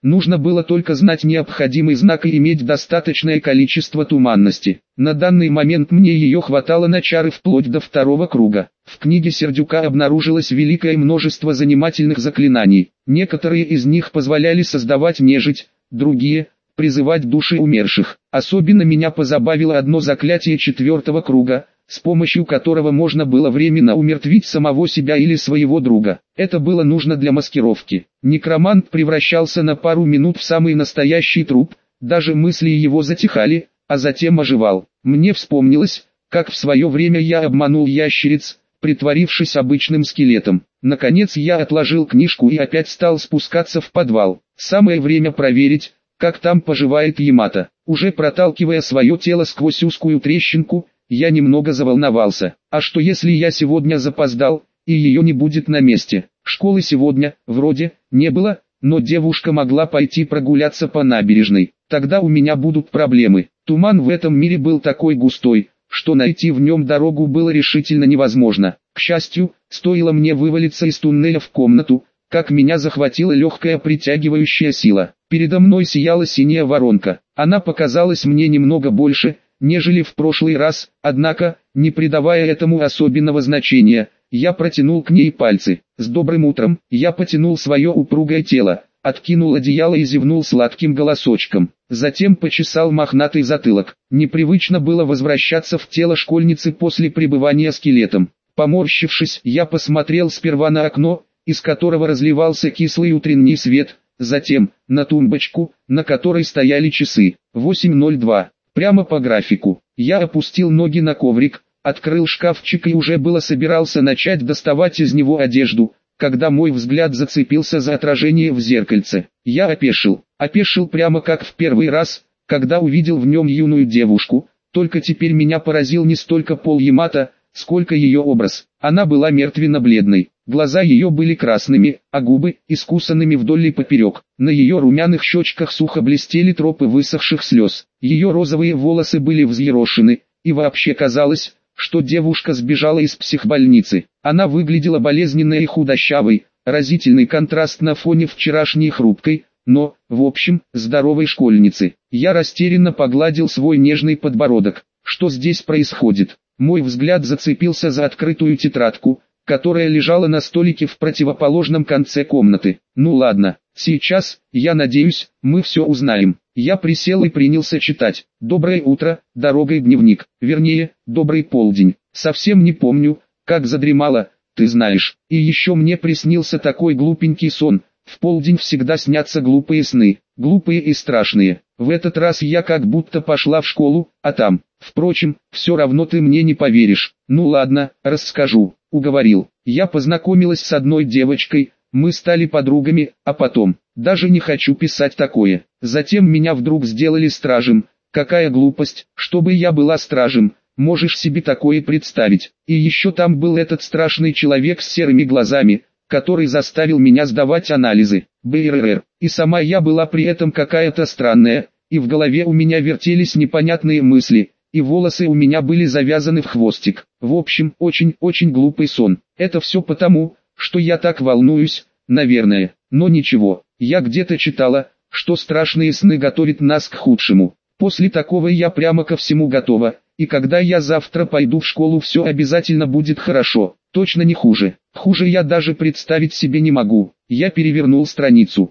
Нужно было только знать необходимый знак и иметь достаточное количество туманности. На данный момент мне ее хватало на чары вплоть до второго круга. В книге Сердюка обнаружилось великое множество занимательных заклинаний. Некоторые из них позволяли создавать нежить, другие – призывать души умерших. Особенно меня позабавило одно заклятие четвертого круга, с помощью которого можно было временно умертвить самого себя или своего друга. Это было нужно для маскировки. Некромант превращался на пару минут в самый настоящий труп, даже мысли его затихали, а затем оживал. Мне вспомнилось, как в свое время я обманул ящериц, притворившись обычным скелетом. Наконец я отложил книжку и опять стал спускаться в подвал. Самое время проверить, как там поживает Ямато. Уже проталкивая свое тело сквозь узкую трещинку, я немного заволновался. А что если я сегодня запоздал, и ее не будет на месте? Школы сегодня, вроде, не было, но девушка могла пойти прогуляться по набережной. Тогда у меня будут проблемы. Туман в этом мире был такой густой, что найти в нем дорогу было решительно невозможно. К счастью, стоило мне вывалиться из туннеля в комнату, как меня захватила легкая притягивающая сила. Передо мной сияла синяя воронка. Она показалась мне немного больше, нежели в прошлый раз, однако, не придавая этому особенного значения, я протянул к ней пальцы. С добрым утром, я потянул свое упругое тело, откинул одеяло и зевнул сладким голосочком. Затем почесал мохнатый затылок. Непривычно было возвращаться в тело школьницы после пребывания скелетом. Поморщившись, я посмотрел сперва на окно, из которого разливался кислый утренний свет, затем на тумбочку, на которой стояли часы. восемь ноль два. Прямо по графику. Я опустил ноги на коврик, открыл шкафчик и уже было собирался начать доставать из него одежду, когда мой взгляд зацепился за отражение в зеркальце. Я опешил. Опешил прямо как в первый раз, когда увидел в нем юную девушку, только теперь меня поразил не столько пол Ямато, сколько ее образ. Она была мертвенно-бледной. Глаза ее были красными, а губы – искусанными вдоль и поперек. На ее румяных щечках сухо блестели тропы высохших слез. Ее розовые волосы были взъерошены, и вообще казалось, что девушка сбежала из психбольницы. Она выглядела болезненной и худощавой, разительный контраст на фоне вчерашней хрупкой, но, в общем, здоровой школьницы. Я растерянно погладил свой нежный подбородок. Что здесь происходит? Мой взгляд зацепился за открытую тетрадку, которая лежала на столике в противоположном конце комнаты. Ну ладно, сейчас, я надеюсь, мы все узнаем. Я присел и принялся читать. Доброе утро, дорогой дневник. Вернее, добрый полдень. Совсем не помню, как задремала, ты знаешь. И еще мне приснился такой глупенький сон. В полдень всегда снятся глупые сны, глупые и страшные. В этот раз я как будто пошла в школу, а там... Впрочем, все равно ты мне не поверишь. Ну ладно, расскажу. Уговорил. Я познакомилась с одной девочкой, мы стали подругами, а потом, даже не хочу писать такое. Затем меня вдруг сделали стражем. Какая глупость, чтобы я была стражем, можешь себе такое представить. И еще там был этот страшный человек с серыми глазами, который заставил меня сдавать анализы. БРР. И сама я была при этом какая-то странная, и в голове у меня вертелись непонятные мысли. И волосы у меня были завязаны в хвостик. В общем, очень-очень глупый сон. Это все потому, что я так волнуюсь, наверное. Но ничего, я где-то читала, что страшные сны готовят нас к худшему. После такого я прямо ко всему готова. И когда я завтра пойду в школу, все обязательно будет хорошо. Точно не хуже. Хуже я даже представить себе не могу. Я перевернул страницу.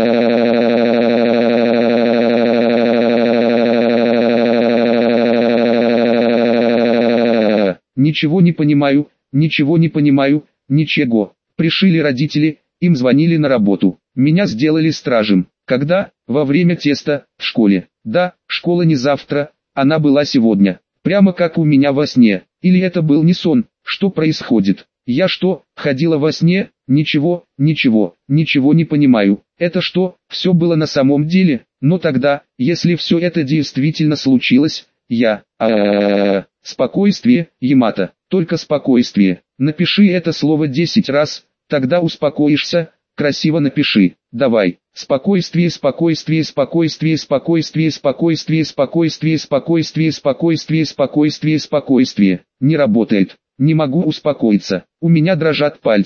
Ничего не понимаю, ничего не понимаю, ничего. Пришили родители, им звонили на работу. Меня сделали стражем. Когда? Во время теста, в школе. Да, школа не завтра, она была сегодня. Прямо как у меня во сне. Или это был не сон? Что происходит? Я что, ходила во сне? Ничего, ничего, ничего не понимаю. Это что, все было на самом деле? Но тогда, если все это действительно случилось, я... А-а-а-а. Спокойствие, Ямато, только спокойствие. Напиши это слово десять раз, тогда успокоишься. Красиво напиши. Давай. Спокойствие, спокойствие, спокойствие, спокойствие, спокойствие, спокойствие, спокойствие, спокойствие, спокойствие, спокойствие. Не работает. Не могу успокоиться. У меня дрожат пальцы.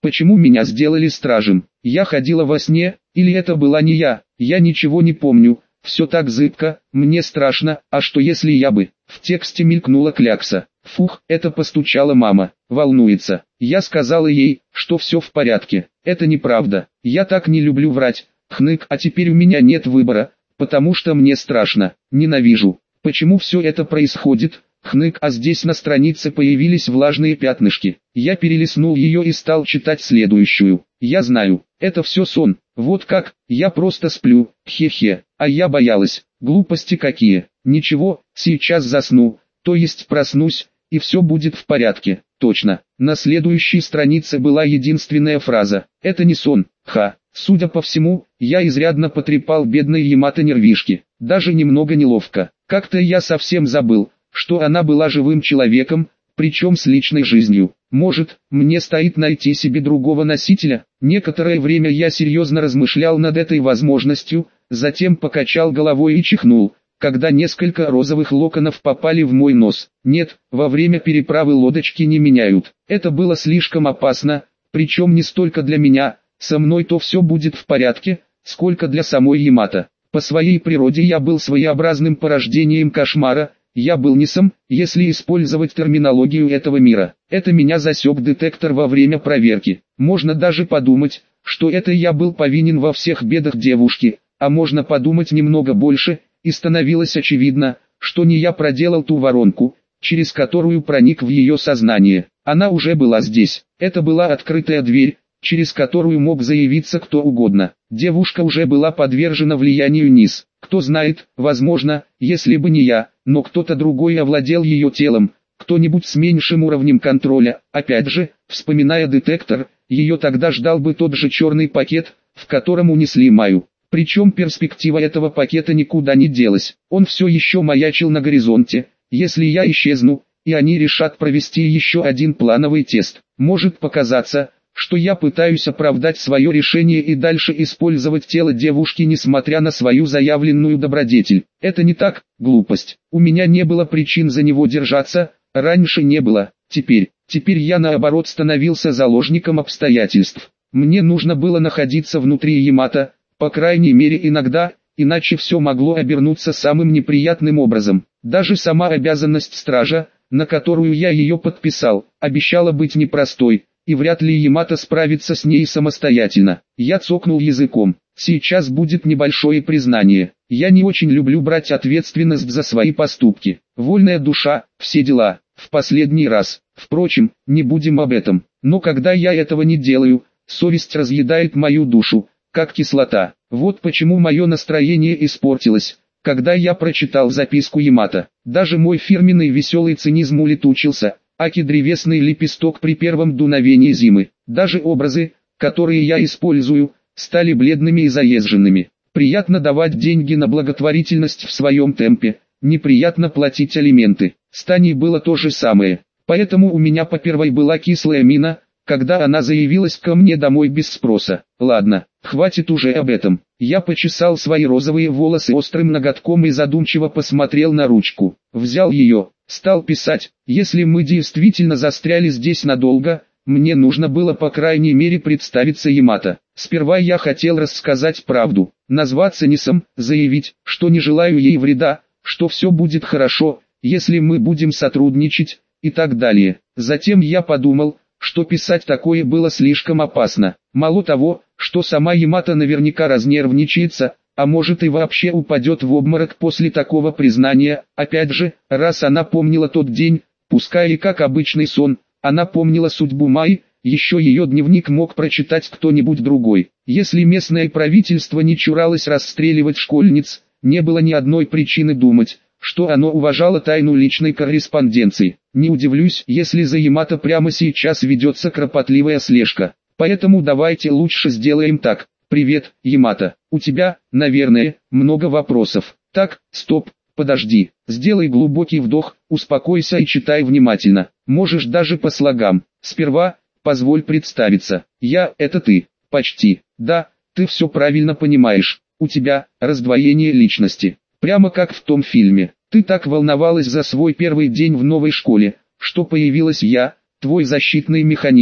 Почему меня сделали стражем? Я ходила во сне, или это была не я? Я ничего не помню. Все так зыбко, мне страшно, а что если я бы... В тексте мелькнула клякса. Фух, это постучала мама. Волнуется. Я сказала ей, что все в порядке. Это неправда. Я так не люблю врать. Хнык, а теперь у меня нет выбора, потому что мне страшно. Ненавижу. Почему все это происходит? Хнык, а здесь на странице появились влажные пятнышки. Я перелистнул ее и стал читать следующую. Я знаю, это все сон. Вот как, я просто сплю, хе-хе. А я боялась. Глупости какие. Ничего, сейчас засну, то есть проснусь, и все будет в порядке. Точно. На следующей странице была единственная фраза. Это не сон, ха. Судя по всему, я изрядно потрепал бедной Ямато нервишки. Даже немного неловко. Как-то я совсем забыл, что она была живым человеком, причем с личной жизнью. Может, мне стоит найти себе другого носителя? Некоторое время я серьезно размышлял над этой возможностью, затем покачал головой и чихнул, когда несколько розовых локонов попали в мой нос. Нет, во время переправы лодочки не меняют. Это было слишком опасно, причем не столько для меня, со мной то все будет в порядке, сколько для самой Ямато. По своей природе я был своеобразным порождением кошмара. Я был нисом, если использовать терминологию этого мира. Это меня засек детектор во время проверки. Можно даже подумать, что это я был повинен во всех бедах девушки, а можно подумать немного больше, и становилось очевидно, что не я проделал ту воронку, через которую проник в ее сознание. Она уже была здесь. Это была открытая дверь, через которую мог заявиться кто угодно. Девушка уже была подвержена влиянию низ. Кто знает, возможно, если бы не я, но кто-то другой овладел ее телом, кто-нибудь с меньшим уровнем контроля. Опять же, вспоминая детектор, ее тогда ждал бы тот же черный пакет, в котором унесли Майю. Причем перспектива этого пакета никуда не делась. Он все еще маячил на горизонте. Если я исчезну, и они решат провести еще один плановый тест, может показаться, что я пытаюсь оправдать свое решение и дальше использовать тело девушки, несмотря на свою заявленную добродетель. Это не так, глупость. У меня не было причин за него держаться, раньше не было, теперь, теперь я наоборот становился заложником обстоятельств. Мне нужно было находиться внутри Ямато, по крайней мере иногда, иначе все могло обернуться самым неприятным образом. Даже сама обязанность стража, на которую я ее подписал, обещала быть непростой, и вряд ли Ямато справится с ней самостоятельно. Я цокнул языком. Сейчас будет небольшое признание. Я не очень люблю брать ответственность за свои поступки. Вольная душа, все дела. В последний раз. Впрочем, не будем об этом. Но когда я этого не делаю, совесть разъедает мою душу, как кислота. Вот почему мое настроение испортилось, когда я прочитал записку Ямато. Даже мой фирменный веселый цинизм улетучился. Аки древесный лепесток при первом дуновении зимы. Даже образы, которые я использую, стали бледными и заезженными. Приятно давать деньги на благотворительность в своем темпе, неприятно платить алименты. С Таней было то же самое. Поэтому у меня по первой была кислая мина, когда она заявилась ко мне домой без спроса. Ладно, хватит уже об этом. Я почесал свои розовые волосы острым ноготком и задумчиво посмотрел на ручку. Взял ее. Стал писать. Если мы действительно застряли здесь надолго, мне нужно было по крайней мере представиться Ямато. Сперва я хотел рассказать правду, назваться нисом, заявить, что не желаю ей вреда, что все будет хорошо, если мы будем сотрудничать, и так далее. Затем я подумал, что писать такое было слишком опасно. Мало того, что сама Ямато наверняка разнервничается, а может и вообще упадет в обморок после такого признания. Опять же, раз она помнила тот день, пускай и как обычный сон, она помнила судьбу Майи, еще ее дневник мог прочитать кто-нибудь другой. Если местное правительство не чуралось расстреливать школьниц, не было ни одной причины думать, что оно уважало тайну личной корреспонденции. Не удивлюсь, если за Ямато прямо сейчас ведется кропотливая слежка. Поэтому давайте лучше сделаем так. Привет, Ямато. У тебя, наверное, много вопросов. Так, стоп, подожди. Сделай глубокий вдох, успокойся и читай внимательно. Можешь даже по слогам. Сперва, позволь представиться. Я, это ты. Почти. Да, ты все правильно понимаешь. У тебя, раздвоение личности. Прямо как в том фильме. Ты так волновалась за свой первый день в новой школе, что появилась я, твой защитный механизм.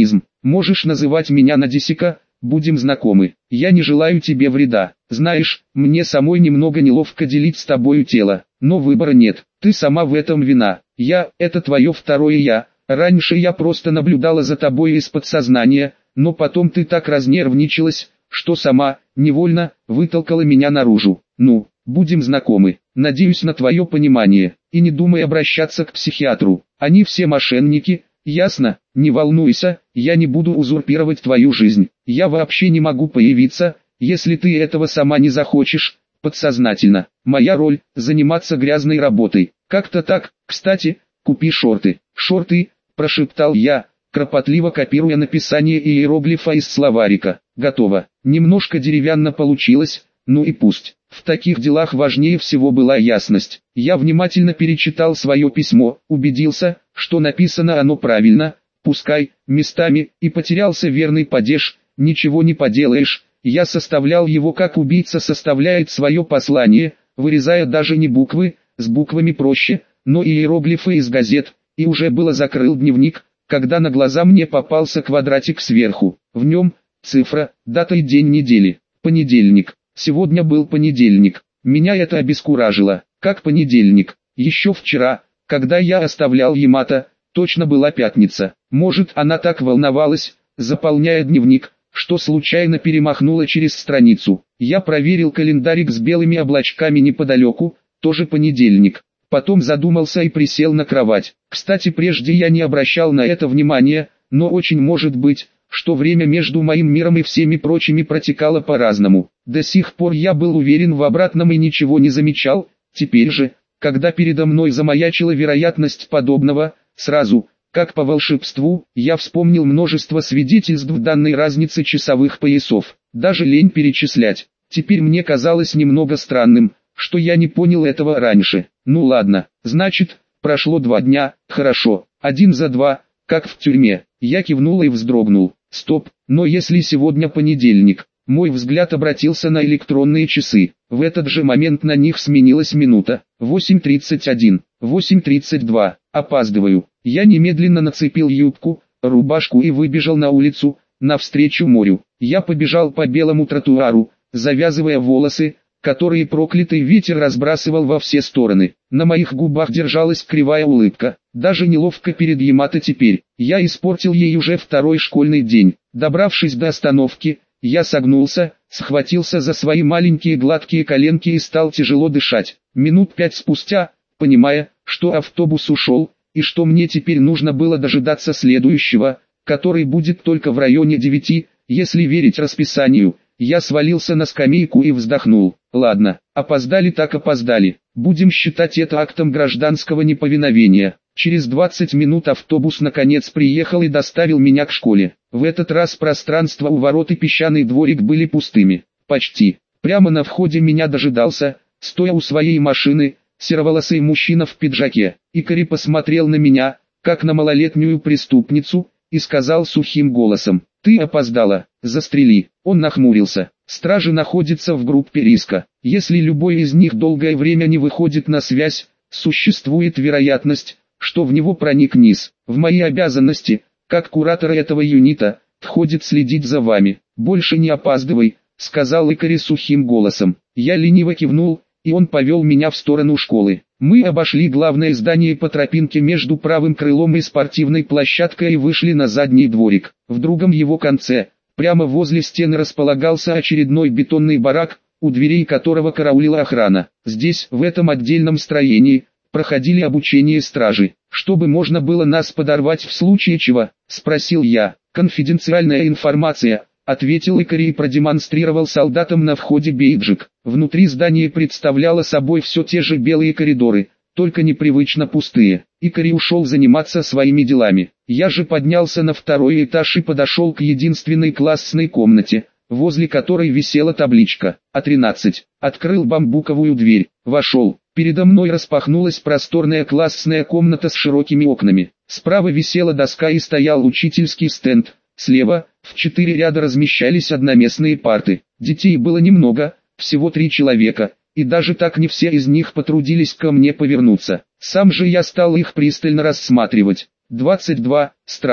Можешь называть меня Надисика, будем знакомы. Я не желаю тебе вреда. Знаешь, мне самой немного неловко делить с тобою тело, но выбора нет. Ты сама в этом вина. Я – это твое второе я. Раньше я просто наблюдала за тобой из подсознания, но потом ты так разнервничалась, что сама, невольно, вытолкала меня наружу. Ну, будем знакомы. Надеюсь на твое понимание. И не думай обращаться к психиатру. Они все мошенники. Ясно? Не волнуйся, я не буду узурпировать твою жизнь. Я вообще не могу появиться, если ты этого сама не захочешь, подсознательно. Моя роль – заниматься грязной работой. Как-то так. Кстати, купи шорты. Шорты, прошептал я, кропотливо копируя написание иероглифа из словарика. Готово. Немножко деревянно получилось, ну и пусть. В таких делах важнее всего была ясность. Я внимательно перечитал свое письмо, убедился, что написано оно правильно, пускай, местами, и потерялся верный падеж, ничего не поделаешь. Я составлял его как убийца составляет свое послание, вырезая даже не буквы, с буквами проще, но и иероглифы из газет, и уже было закрыл дневник, когда на глаза мне попался квадратик сверху. В нем цифра, дата и день недели. Понедельник. Сегодня был понедельник. Меня это обескуражило. Как понедельник? Еще вчера, когда я оставлял Ямато, точно была пятница. Может, она так волновалась, заполняя дневник, что случайно перемахнула через страницу. Я проверил календарик с белыми облачками неподалеку, тоже понедельник. Потом задумался и присел на кровать. Кстати, прежде я не обращал на это внимания, но очень может быть, что время между моим миром и всеми прочими протекало по-разному. До сих пор я был уверен в обратном и ничего не замечал, теперь же, когда передо мной замаячила вероятность подобного, сразу, как по волшебству, я вспомнил множество свидетельств данной разницы часовых поясов. Даже лень перечислять. Теперь мне казалось немного странным, что я не понял этого раньше. Ну ладно, значит, прошло два дня, хорошо, один за два, как в тюрьме. Я кивнул и вздрогнул. Стоп, но если сегодня понедельник, мой взгляд обратился на электронные часы. В этот же момент на них сменилась минута. восемь тридцать один, восемь тридцать два, опаздываю. Я немедленно нацепил юбку, рубашку и выбежал на улицу, навстречу морю. Я побежал по белому тротуару, завязывая волосы, которые проклятый ветер разбрасывал во все стороны. На моих губах держалась кривая улыбка. Даже неловко перед Ямато теперь. Я испортил ей уже второй школьный день. Добравшись до остановки, я согнулся, схватился за свои маленькие гладкие коленки и стал тяжело дышать. Минут пять спустя, понимая, что автобус ушел, и что мне теперь нужно было дожидаться следующего, который будет только в районе девяти, если верить расписанию, я свалился на скамейку и вздохнул. Ладно, опоздали так опоздали. Будем считать это актом гражданского неповиновения. Через двадцать минут автобус наконец приехал и доставил меня к школе. В этот раз пространство у ворот и песчаный дворик были пустыми. Почти. Прямо на входе меня дожидался, стоя у своей машины, сероволосый мужчина в пиджаке. Икари посмотрел на меня, как на малолетнюю преступницу, и сказал сухим голосом: «Ты опоздала, застрели». Он нахмурился. Стражи находятся в группе риска. Если любой из них долгое время не выходит на связь, существует вероятность, что в него проник низ. В мои обязанности, как куратора этого юнита, входит следить за вами. «Больше не опаздывай», — сказал Икари сухим голосом. Я лениво кивнул, и он повел меня в сторону школы. Мы обошли главное здание по тропинке между правым крылом и спортивной площадкой и вышли на задний дворик. В другом его конце, прямо возле стены, располагался очередной бетонный барак, у дверей которого караулила охрана. Здесь, в этом отдельном строении, проходили обучение стражи. «Чтобы можно было нас подорвать в случае чего?» — спросил я. «Конфиденциальная информация», — ответил Икари и продемонстрировал солдатам на входе бейджик. Внутри здание представляло собой все те же белые коридоры, только непривычно пустые. Икари ушел заниматься своими делами. Я же поднялся на второй этаж и подошел к единственной классной комнате, возле которой висела табличка «А тринадцать». Открыл бамбуковую дверь, вошел. Передо мной распахнулась просторная классная комната с широкими окнами. Справа висела доска и стоял учительский стенд. Слева, в четыре ряда размещались одноместные парты. Детей было немного, всего три человека, и даже так не все из них потрудились ко мне повернуться. Сам же я стал их пристально рассматривать. двадцать два, стражи.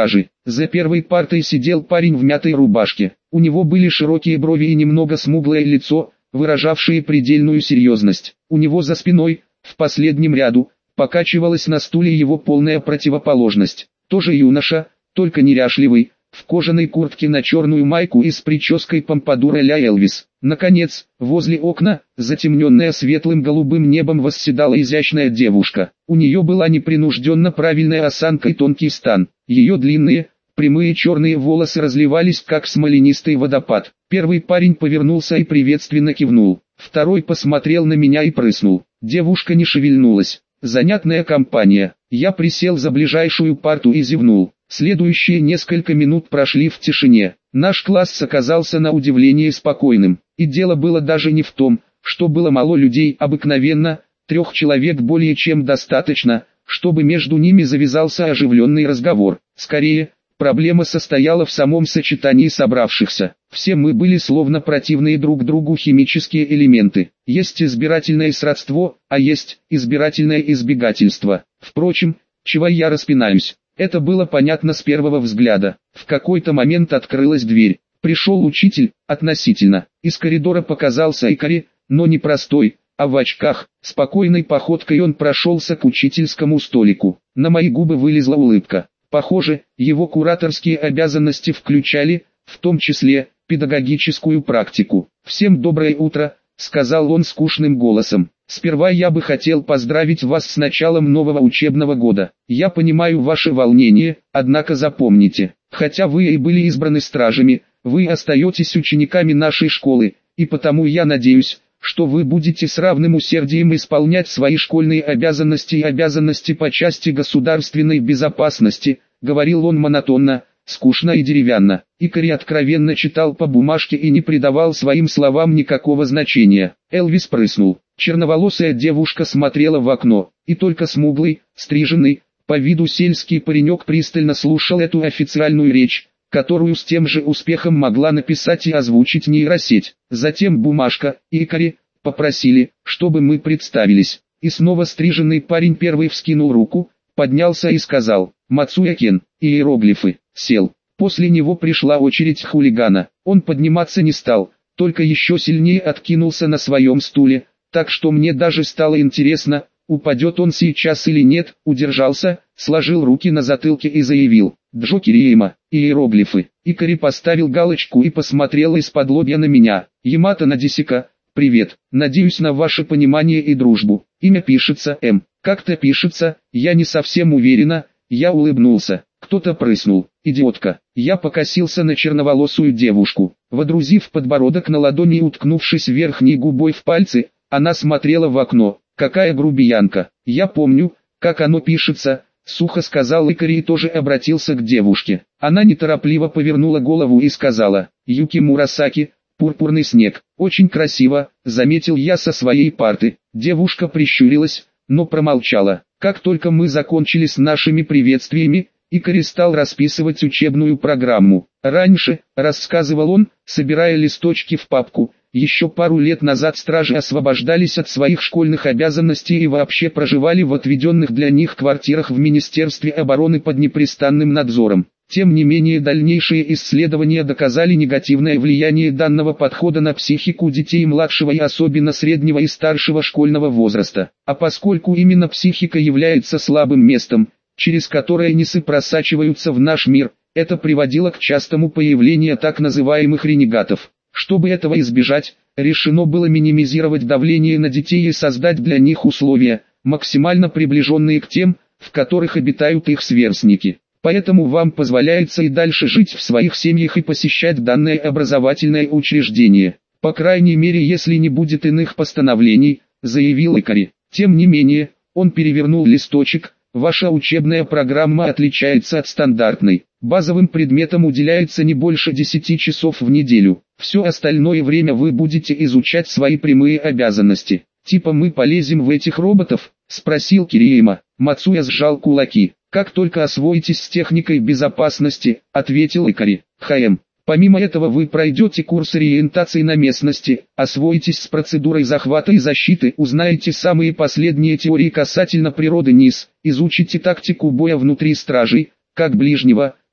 За первой партой сидел парень в мятой рубашке. У него были широкие брови и немного смуглое лицо, выражавшие предельную серьезность. У него за спиной, в последнем ряду, покачивалась на стуле его полная противоположность. Тоже юноша, только неряшливый, в кожаной куртке на черную майку и с прической помпадур а-ля Элвис. Наконец, возле окна, затемненная светлым голубым небом, восседала изящная девушка. У нее была непринужденно правильная осанка и тонкий стан. Ее длинные, прямые черные волосы разливались как смоленистый водопад. Первый парень повернулся и приветственно кивнул. Второй посмотрел на меня и прыснул. Девушка не шевельнулась. Занятная компания. Я присел за ближайшую парту и зевнул. Следующие несколько минут прошли в тишине. Наш класс оказался на удивление спокойным. И дело было даже не в том, что было мало людей. Обыкновенно, трех человек более чем достаточно, чтобы между ними завязался оживленный разговор. Скорее, проблема состояла в самом сочетании собравшихся. Все мы были словно противные друг другу химические элементы. Есть избирательное сродство, а есть избирательное избегательство. Впрочем, чего я распинаюсь? Это было понятно с первого взгляда. В какой-то момент открылась дверь. Пришел учитель, относительно. Из коридора показался Икари, но не простой, а в очках. Спокойной походкой он прошелся к учительскому столику. На мои губы вылезла улыбка. Похоже, его кураторские обязанности включали, в том числе, педагогическую практику. «Всем доброе утро», — сказал он скучным голосом. «Сперва я бы хотел поздравить вас с началом нового учебного года. Я понимаю ваше волнение, однако запомните, хотя вы и были избраны стражами, вы остаетесь учениками нашей школы, и потому я надеюсь, что вы будете с равным усердием исполнять свои школьные обязанности и обязанности по части государственной безопасности», — говорил он монотонно, скучно и деревянно. Икари откровенно читал по бумажке и не придавал своим словам никакого значения. Элвис прыснул. Черноволосая девушка смотрела в окно, и только смуглый, стриженный, по виду сельский паренек пристально слушал эту официальную речь, которую с тем же успехом могла написать и озвучить нейросеть. Затем бумажка и Икари попросили, чтобы мы представились. И снова стриженный парень первый вскинул руку, поднялся и сказал: «Мацуя-кен, иероглифы», сел. После него пришла очередь хулигана. Он подниматься не стал, только еще сильнее откинулся на своем стуле, так что мне даже стало интересно, упадет он сейчас или нет. Удержался, сложил руки на затылке и заявил: «Джокериема, иероглифы». Икари поставил галочку и посмотрел из-под лобья на меня. «Ямато Надисика, привет, надеюсь на ваше понимание и дружбу. Имя пишется М. Как-то пишется, я не совсем уверена». Я улыбнулся. Кто-то прыснул. «Идиотка». Я покосился на черноволосую девушку. Водрузив подбородок на ладони и уткнувшись верхней губой в пальцы, она смотрела в окно. «Какая грубиянка! Я помню, как оно пишется», — сухо сказал Икари и тоже обратился к девушке. Она неторопливо повернула голову и сказала: «Юки Мурасаки, пурпурный снег». «Очень красиво», — заметил я со своей парты. Девушка прищурилась, но промолчала. Как только мы закончили с нашими приветствиями, Икари стал расписывать учебную программу. «Раньше», — рассказывал он, собирая листочки в папку, «еще пару лет назад стражи освобождались от своих школьных обязанностей и вообще проживали в отведенных для них квартирах в Министерстве обороны под непрестанным надзором. Тем не менее, дальнейшие исследования доказали негативное влияние данного подхода на психику детей младшего и особенно среднего и старшего школьного возраста. А поскольку именно психика является слабым местом, через которое несы просачиваются в наш мир, это приводило к частому появлению так называемых ренегатов. Чтобы этого избежать, решено было минимизировать давление на детей и создать для них условия, максимально приближенные к тем, в которых обитают их сверстники. Поэтому вам позволяется и дальше жить в своих семьях и посещать данное образовательное учреждение. По крайней мере, если не будет иных постановлений», — заявил Икари. Тем не менее, он перевернул листочек. «Ваша учебная программа отличается от стандартной. Базовым предметам уделяется не больше десяти часов в неделю. Все остальное время вы будете изучать свои прямые обязанности». «Типа мы полезем в этих роботов?» — спросил Кириэма. Мацуя сжал кулаки. «Как только освоитесь с техникой безопасности», — ответил Икари. «ХМ. Помимо этого вы пройдете курс ориентации на местности, освоитесь с процедурой захвата и защиты, узнаете самые последние теории касательно природы НИС, изучите тактику боя внутри стражей, как ближнего,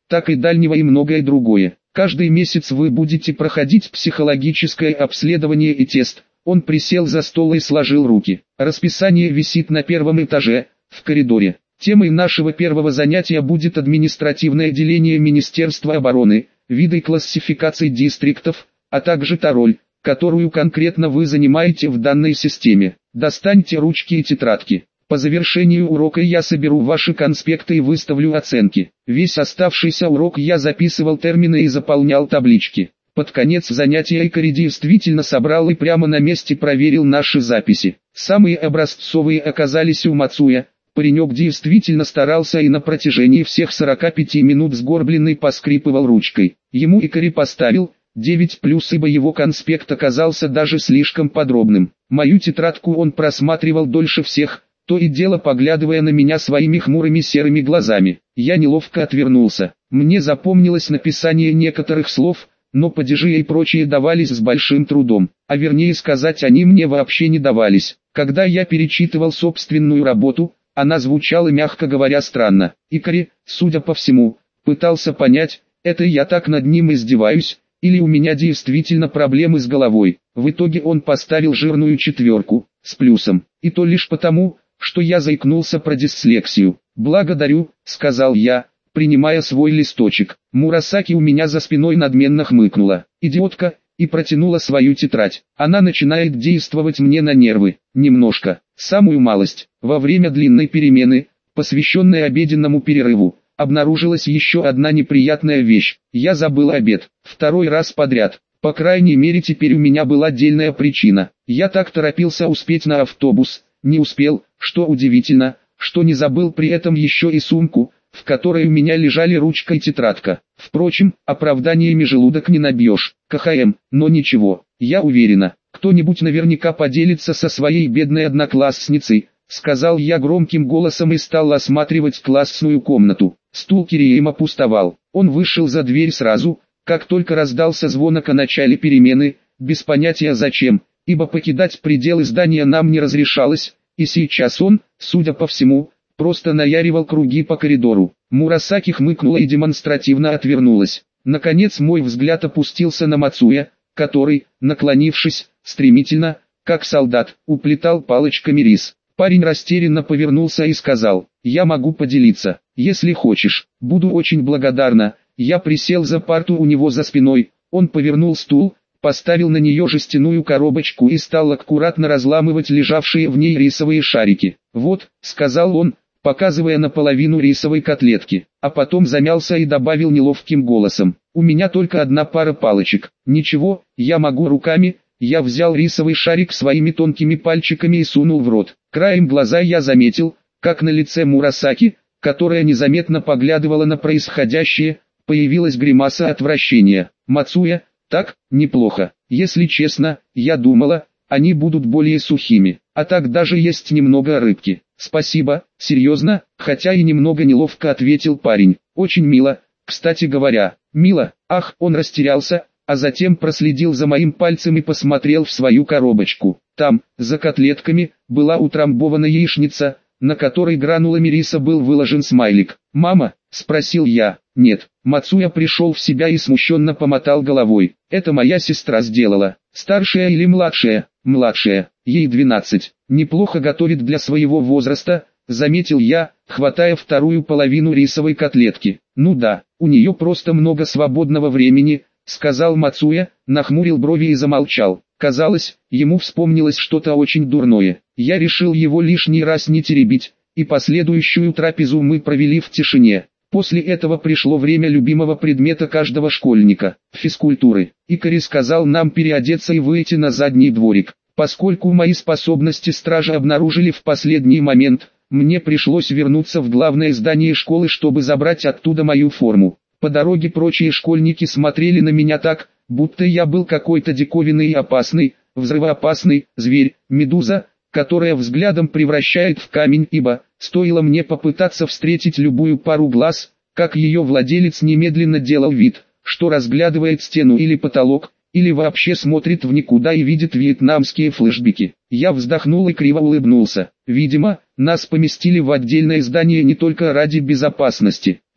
так и дальнего и многое другое. Каждый месяц вы будете проходить психологическое обследование и тест. Он присел за стол и сложил руки. Расписание висит на первом этаже, в коридоре. Темой нашего первого занятия будет административное деление Министерства обороны, виды классификации дистриктов, а также та роль, которую конкретно вы занимаете в данной системе. Достаньте ручки и тетрадки. По завершению урока я соберу ваши конспекты и выставлю оценки. Весь оставшийся урок я записывал термины и заполнял таблички. Под конец занятия Икари действительно собрал и прямо на месте проверил наши записи. Самые образцовые оказались у Мацуя. Паренек действительно старался и на протяжении всех сорока пяти минут сгорбленный поскрипывал ручкой. Ему Икари поставил девять плюс, ибо его конспект оказался даже слишком подробным. Мою тетрадку он просматривал дольше всех, то и дело поглядывая на меня своими хмурыми серыми глазами. Я неловко отвернулся. Мне запомнилось написание некоторых слов, но падежи и прочие давались с большим трудом, а вернее сказать, они мне вообще не давались. Когда я перечитывал собственную работу, она звучала, мягко говоря, странно. Икари, судя по всему, пытался понять, это я так над ним издеваюсь, или у меня действительно проблемы с головой. В итоге он поставил жирную четверку, с плюсом, и то лишь потому, что я заикнулся про дислексию. «Благодарю», — сказал я, принимая свой листочек. Мурасаки у меня за спиной надменно хмыкнула. «Идиотка», и протянула свою тетрадь. Она начинает действовать мне на нервы. Немножко, самую малость. Во время длинной перемены, посвященной обеденному перерыву, обнаружилась еще одна неприятная вещь. Я забыл обед. Второй раз подряд. По крайней мере теперь у меня была отдельная причина. Я так торопился успеть на автобус, не успел, что удивительно, что не забыл при этом еще и сумку, в которой у меня лежали ручка и тетрадка. Впрочем, оправданиями желудок не набьешь. КХМ, но ничего, я уверена, кто-нибудь наверняка поделится со своей бедной одноклассницей, сказал я громким голосом и стал осматривать классную комнату. Стул Кириэма пустовал. Он вышел за дверь сразу, как только раздался звонок о начале перемены, без понятия зачем, ибо покидать пределы здания нам не разрешалось, и сейчас он, судя по всему, просто наяривал круги по коридору. Мурасаки хмыкнула и демонстративно отвернулась. Наконец мой взгляд опустился на Мацуя, который, наклонившись, стремительно, как солдат, уплетал палочками рис. Парень растерянно повернулся и сказал: «Я могу поделиться, если хочешь, буду очень благодарна». Я присел за парту у него за спиной, он повернул стул, поставил на нее жестяную коробочку и стал аккуратно разламывать лежавшие в ней рисовые шарики. «Вот», — сказал он, показывая на половину рисовой котлетки, а потом замялся и добавил неловким голосом: «У меня только одна пара палочек». «Ничего, я могу руками». Я взял рисовый шарик своими тонкими пальчиками и сунул в рот. Краем глаза я заметил, как на лице Мурасаки, которая незаметно поглядывала на происходящее, появилась гримаса отвращения. «Мацуя, так, неплохо. Если честно, я думала, они будут более сухими, а так даже есть немного рыбки». «Спасибо, серьезно», хотя и немного неловко ответил парень. «Очень мило, кстати говоря». «Мило?» Ах, он растерялся, а затем проследил за моим пальцем и посмотрел в свою коробочку. Там, за котлетками, была утрамбована яичница, на которой гранулами риса был выложен смайлик. «Мама?» – спросил я. «Нет». Мацуя пришел в себя и смущенно помотал головой. «Это моя сестра сделала». «Старшая или младшая?» «Младшая. Ей двенадцать. Неплохо готовит для своего возраста», – заметил я, хватая вторую половину рисовой котлетки. «Ну да, у нее просто много свободного времени», — сказал Мацуя, нахмурил брови и замолчал. Казалось, ему вспомнилось что-то очень дурное. Я решил его лишний раз не теребить, и последующую трапезу мы провели в тишине. После этого пришло время любимого предмета каждого школьника – физкультуры. Икари сказал нам переодеться и выйти на задний дворик. Поскольку мои способности стража обнаружили в последний момент, мне пришлось вернуться в главное здание школы, чтобы забрать оттуда мою форму. По дороге прочие школьники смотрели на меня так, будто я был какой-то диковинный и опасный, взрывоопасный зверь, медуза, которая взглядом превращает в камень, ибо, стоило мне попытаться встретить любую пару глаз, как ее владелец немедленно делал вид, что разглядывает стену или потолок, или вообще смотрит в никуда и видит вьетнамские флешбеки. Я вздохнул и криво улыбнулся. Видимо, нас поместили в отдельное здание не только ради безопасности.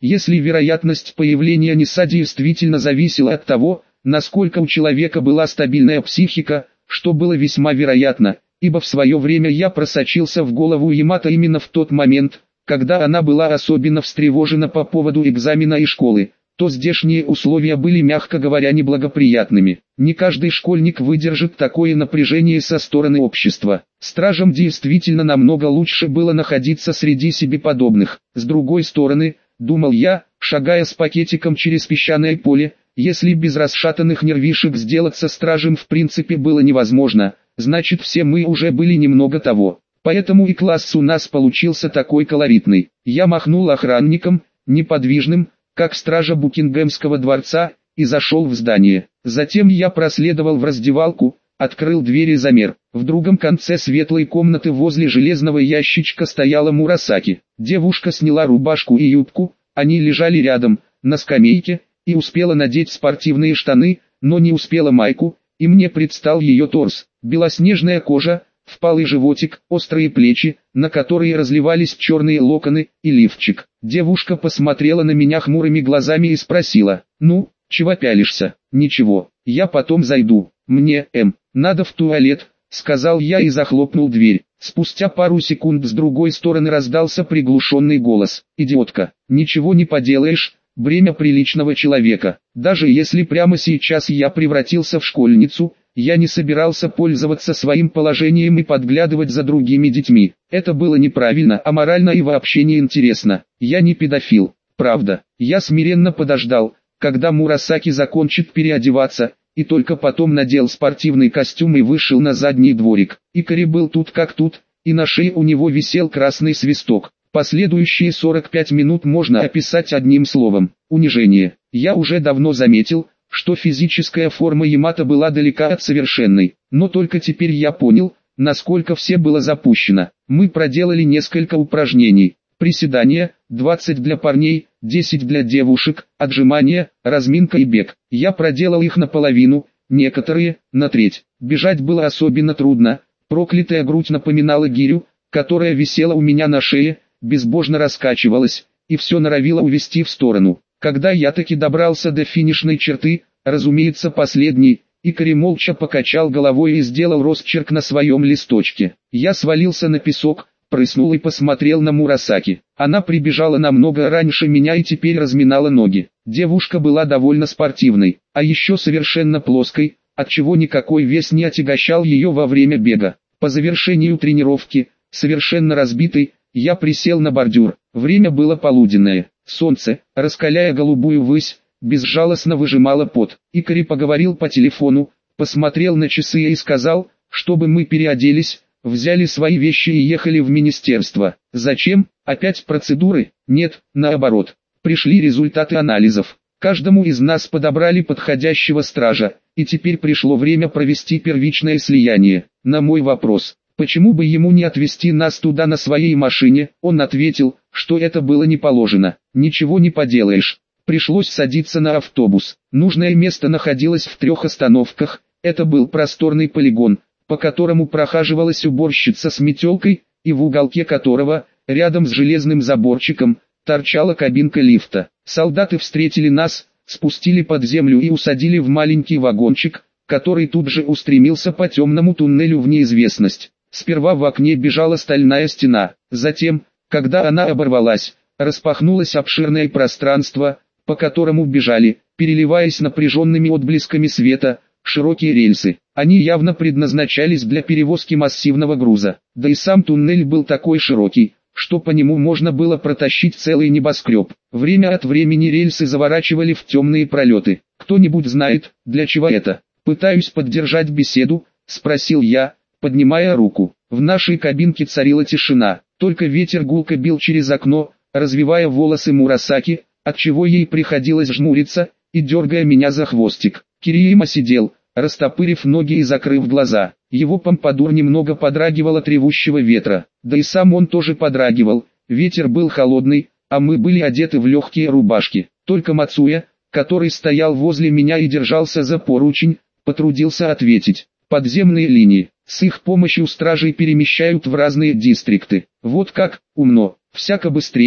Если вероятность появления НИСа действительно зависела от того, насколько у человека была стабильная психика, что было весьма вероятно, ибо в свое время я просочился в голову Ямато именно в тот момент, когда она была особенно встревожена по поводу экзамена и школы, то здешние условия были, мягко говоря, неблагоприятными. Не каждый школьник выдержит такое напряжение со стороны общества. Стражам действительно намного лучше было находиться среди себе подобных. С другой стороны, думал я, шагая с пакетиком через песчаное поле, если без расшатанных нервишек сделаться стражем в принципе было невозможно, значит все мы уже были немного того. Поэтому и класс у нас получился такой колоритный. Я махнул охранникам, неподвижным, как стража Букингемского дворца, и зашел в здание. Затем я проследовал в раздевалку, открыл дверь и замер. В другом конце светлой комнаты возле железного ящичка стояла Мурасаки. Девушка сняла рубашку и юбку, они лежали рядом, на скамейке, и успела надеть спортивные штаны, но не успела майку, и мне предстал ее торс, белоснежная кожа, впалый животик, острые плечи, на которые разливались черные локоны, и лифчик. Девушка посмотрела на меня хмурыми глазами и спросила: «Ну, чего пялишься?» «Ничего, я потом зайду. Мне, эм, надо в туалет», — сказал я и захлопнул дверь. Спустя пару секунд с другой стороны раздался приглушенный голос: «Идиотка, ничего не поделаешь, бремя приличного человека. Даже если прямо сейчас я превратился в школьницу, я не собирался пользоваться своим положением и подглядывать за другими детьми. Это было неправильно, аморально и вообще неинтересно. Я не педофил, правда». Я смиренно подождал, когда Мурасаки закончит переодеваться, и только потом надел спортивный костюм и вышел на задний дворик. Икари был тут как тут, и на шее у него висел красный свисток. Последующие сорок пять минут можно описать одним словом – унижение. Я уже давно заметил, что физическая форма Ямато была далека от совершенной, но только теперь я понял, насколько все было запущено. Мы проделали несколько упражнений: приседания, двадцать для парней, десять для девушек, отжимания, разминка и бег. Я проделал их наполовину, некоторые – на треть. Бежать было особенно трудно, проклятая грудь напоминала гирю, которая висела у меня на шее, безбожно раскачивалась, и все норовило увести в сторону. Когда я таки добрался до финишной черты, разумеется последний, Икари молча покачал головой и сделал росчерк на своем листочке. Я свалился на песок, прыснул и посмотрел на Мурасаки. Она прибежала намного раньше меня и теперь разминала ноги. Девушка была довольно спортивной, а еще совершенно плоской, отчего никакой вес не отягощал ее во время бега. По завершению тренировки, совершенно разбитый, я присел на бордюр. Время было полуденное. Солнце, раскаляя голубую высь, безжалостно выжимало пот. Икари поговорил по телефону, посмотрел на часы и сказал, чтобы мы переоделись, взяли свои вещи и ехали в министерство. Зачем? Опять процедуры? Нет, наоборот. Пришли результаты анализов. Каждому из нас подобрали подходящего стража, и теперь пришло время провести первичное слияние. На мой вопрос: почему бы ему не отвезти нас туда на своей машине, он ответил, что это было не положено. Ничего не поделаешь. Пришлось садиться на автобус. Нужное место находилось в трех остановках. Это был просторный полигон, по которому прохаживалась уборщица с метелкой, и в уголке которого, рядом с железным заборчиком, торчала кабинка лифта. Солдаты встретили нас, спустили под землю и усадили в маленький вагончик, который тут же устремился по темному туннелю в неизвестность. Сперва в окне бежала стальная стена, затем, когда она оборвалась, распахнулось обширное пространство, по которому бежали, переливаясь напряженными отблесками света, широкие рельсы. Они явно предназначались для перевозки массивного груза. Да и сам туннель был такой широкий, что по нему можно было протащить целый небоскреб. Время от времени рельсы заворачивали в темные пролеты. Кто-нибудь знает, для чего это? Пытаюсь поддержать беседу, спросил я, поднимая руку. В нашей кабинке царила тишина, только ветер гулко бил через окно, развивая волосы Мурасаки, отчего ей приходилось жмуриться и дергая меня за хвостик. Кириэма сидел, растопырив ноги и закрыв глаза. Его помпадур немного подрагивал от ревущего ветра, да и сам он тоже подрагивал. Ветер был холодный, а мы были одеты в легкие рубашки. Только Мацуя, который стоял возле меня и держался за поручень, потрудился ответить. Подземные линии. С их помощью стражей перемещают в разные дистрикты. Вот как, умно, всяко быстрее,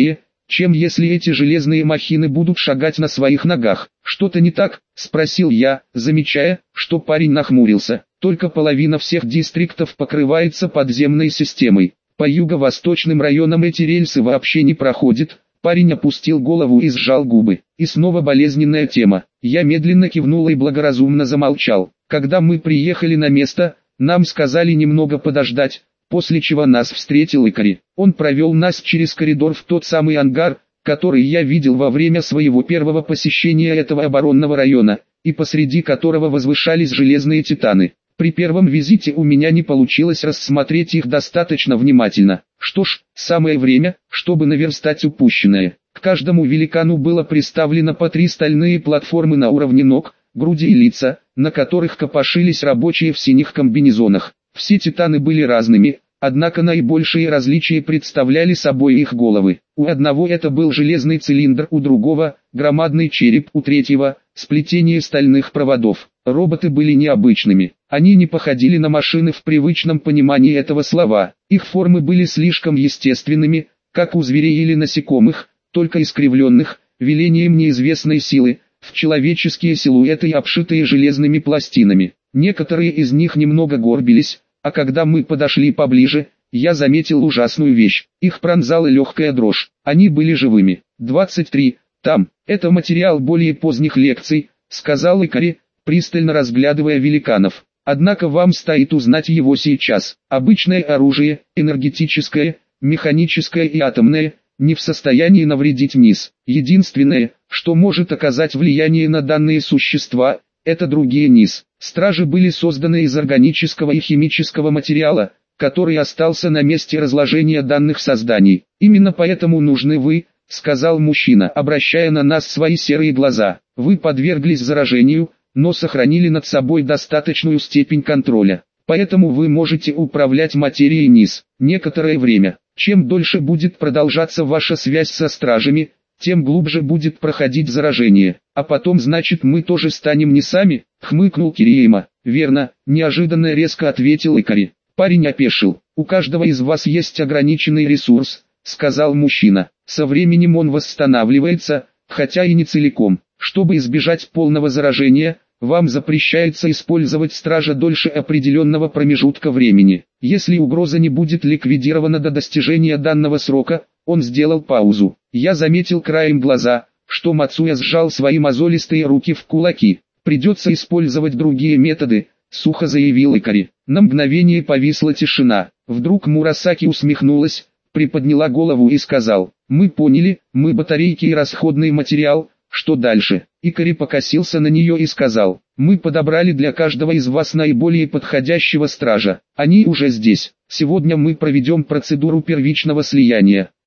чем если эти железные махины будут шагать на своих ногах. Что-то не так? Спросил я, замечая, что парень нахмурился. Только половина всех дистриктов покрывается подземной системой. По юго-восточным районам эти рельсы вообще не проходят. Парень опустил голову и сжал губы. И снова болезненная тема. Я медленно кивнул и благоразумно замолчал. Когда мы приехали на место, нам сказали немного подождать, после чего нас встретил Икари. Он провел нас через коридор в тот самый ангар, который я видел во время своего первого посещения этого оборонного района, и посреди которого возвышались железные титаны. При первом визите у меня не получилось рассмотреть их достаточно внимательно. Что ж, самое время, чтобы наверстать упущенное. К каждому великану было приставлено по три стальные платформы на уровне ног, груди и лица, на которых копошились рабочие в синих комбинезонах. Все титаны были разными, однако наибольшие различия представляли собой их головы. У одного это был железный цилиндр, у другого – громадный череп, у третьего – сплетение стальных проводов. Роботы были необычными. Они не походили на машины в привычном понимании этого слова. Их формы были слишком естественными, как у зверей или насекомых, только искривленных, велением неизвестной силы, в человеческие силуэты и обшитые железными пластинами. Некоторые из них немного горбились, а когда мы подошли поближе, я заметил ужасную вещь. Их пронзала легкая дрожь. Они были живыми. двадцать три. Там. Это материал более поздних лекций, сказал Икари, пристально разглядывая великанов. Однако вам стоит узнать его сейчас. Обычное оружие, энергетическое, механическое и атомное, не в состоянии навредить низ. Единственное, что может оказать влияние на данные существа, это другие низ. Стражи были созданы из органического и химического материала, который остался на месте разложения данных созданий. Именно поэтому нужны вы, сказал мужчина, обращая на нас свои серые глаза. Вы подверглись заражению, но сохранили над собой достаточную степень контроля. Поэтому вы можете управлять материей низ. Некоторое время. Чем дольше будет продолжаться ваша связь со стражами, тем глубже будет проходить заражение. А потом, значит, мы тоже станем не сами, хмыкнул Кириэма. Верно, неожиданно резко ответил Икари. Парень опешил. У каждого из вас есть ограниченный ресурс, сказал мужчина. Со временем он восстанавливается, хотя и не целиком. Чтобы избежать полного заражения, вам запрещается использовать стража дольше определенного промежутка времени. Если угроза не будет ликвидирована до достижения данного срока, он сделал паузу. Я заметил краем глаза, что Мацуя сжал свои мозолистые руки в кулаки. Придется использовать другие методы, сухо заявил Икари. На мгновение повисла тишина. Вдруг Мурасаки усмехнулась, приподняла голову и сказал: «Мы поняли, мы батарейки и расходный материал, что дальше?» Икари покосился на нее и сказал: «Мы подобрали для каждого из вас наиболее подходящего стража. Они уже здесь. Сегодня мы проведем процедуру первичного слияния.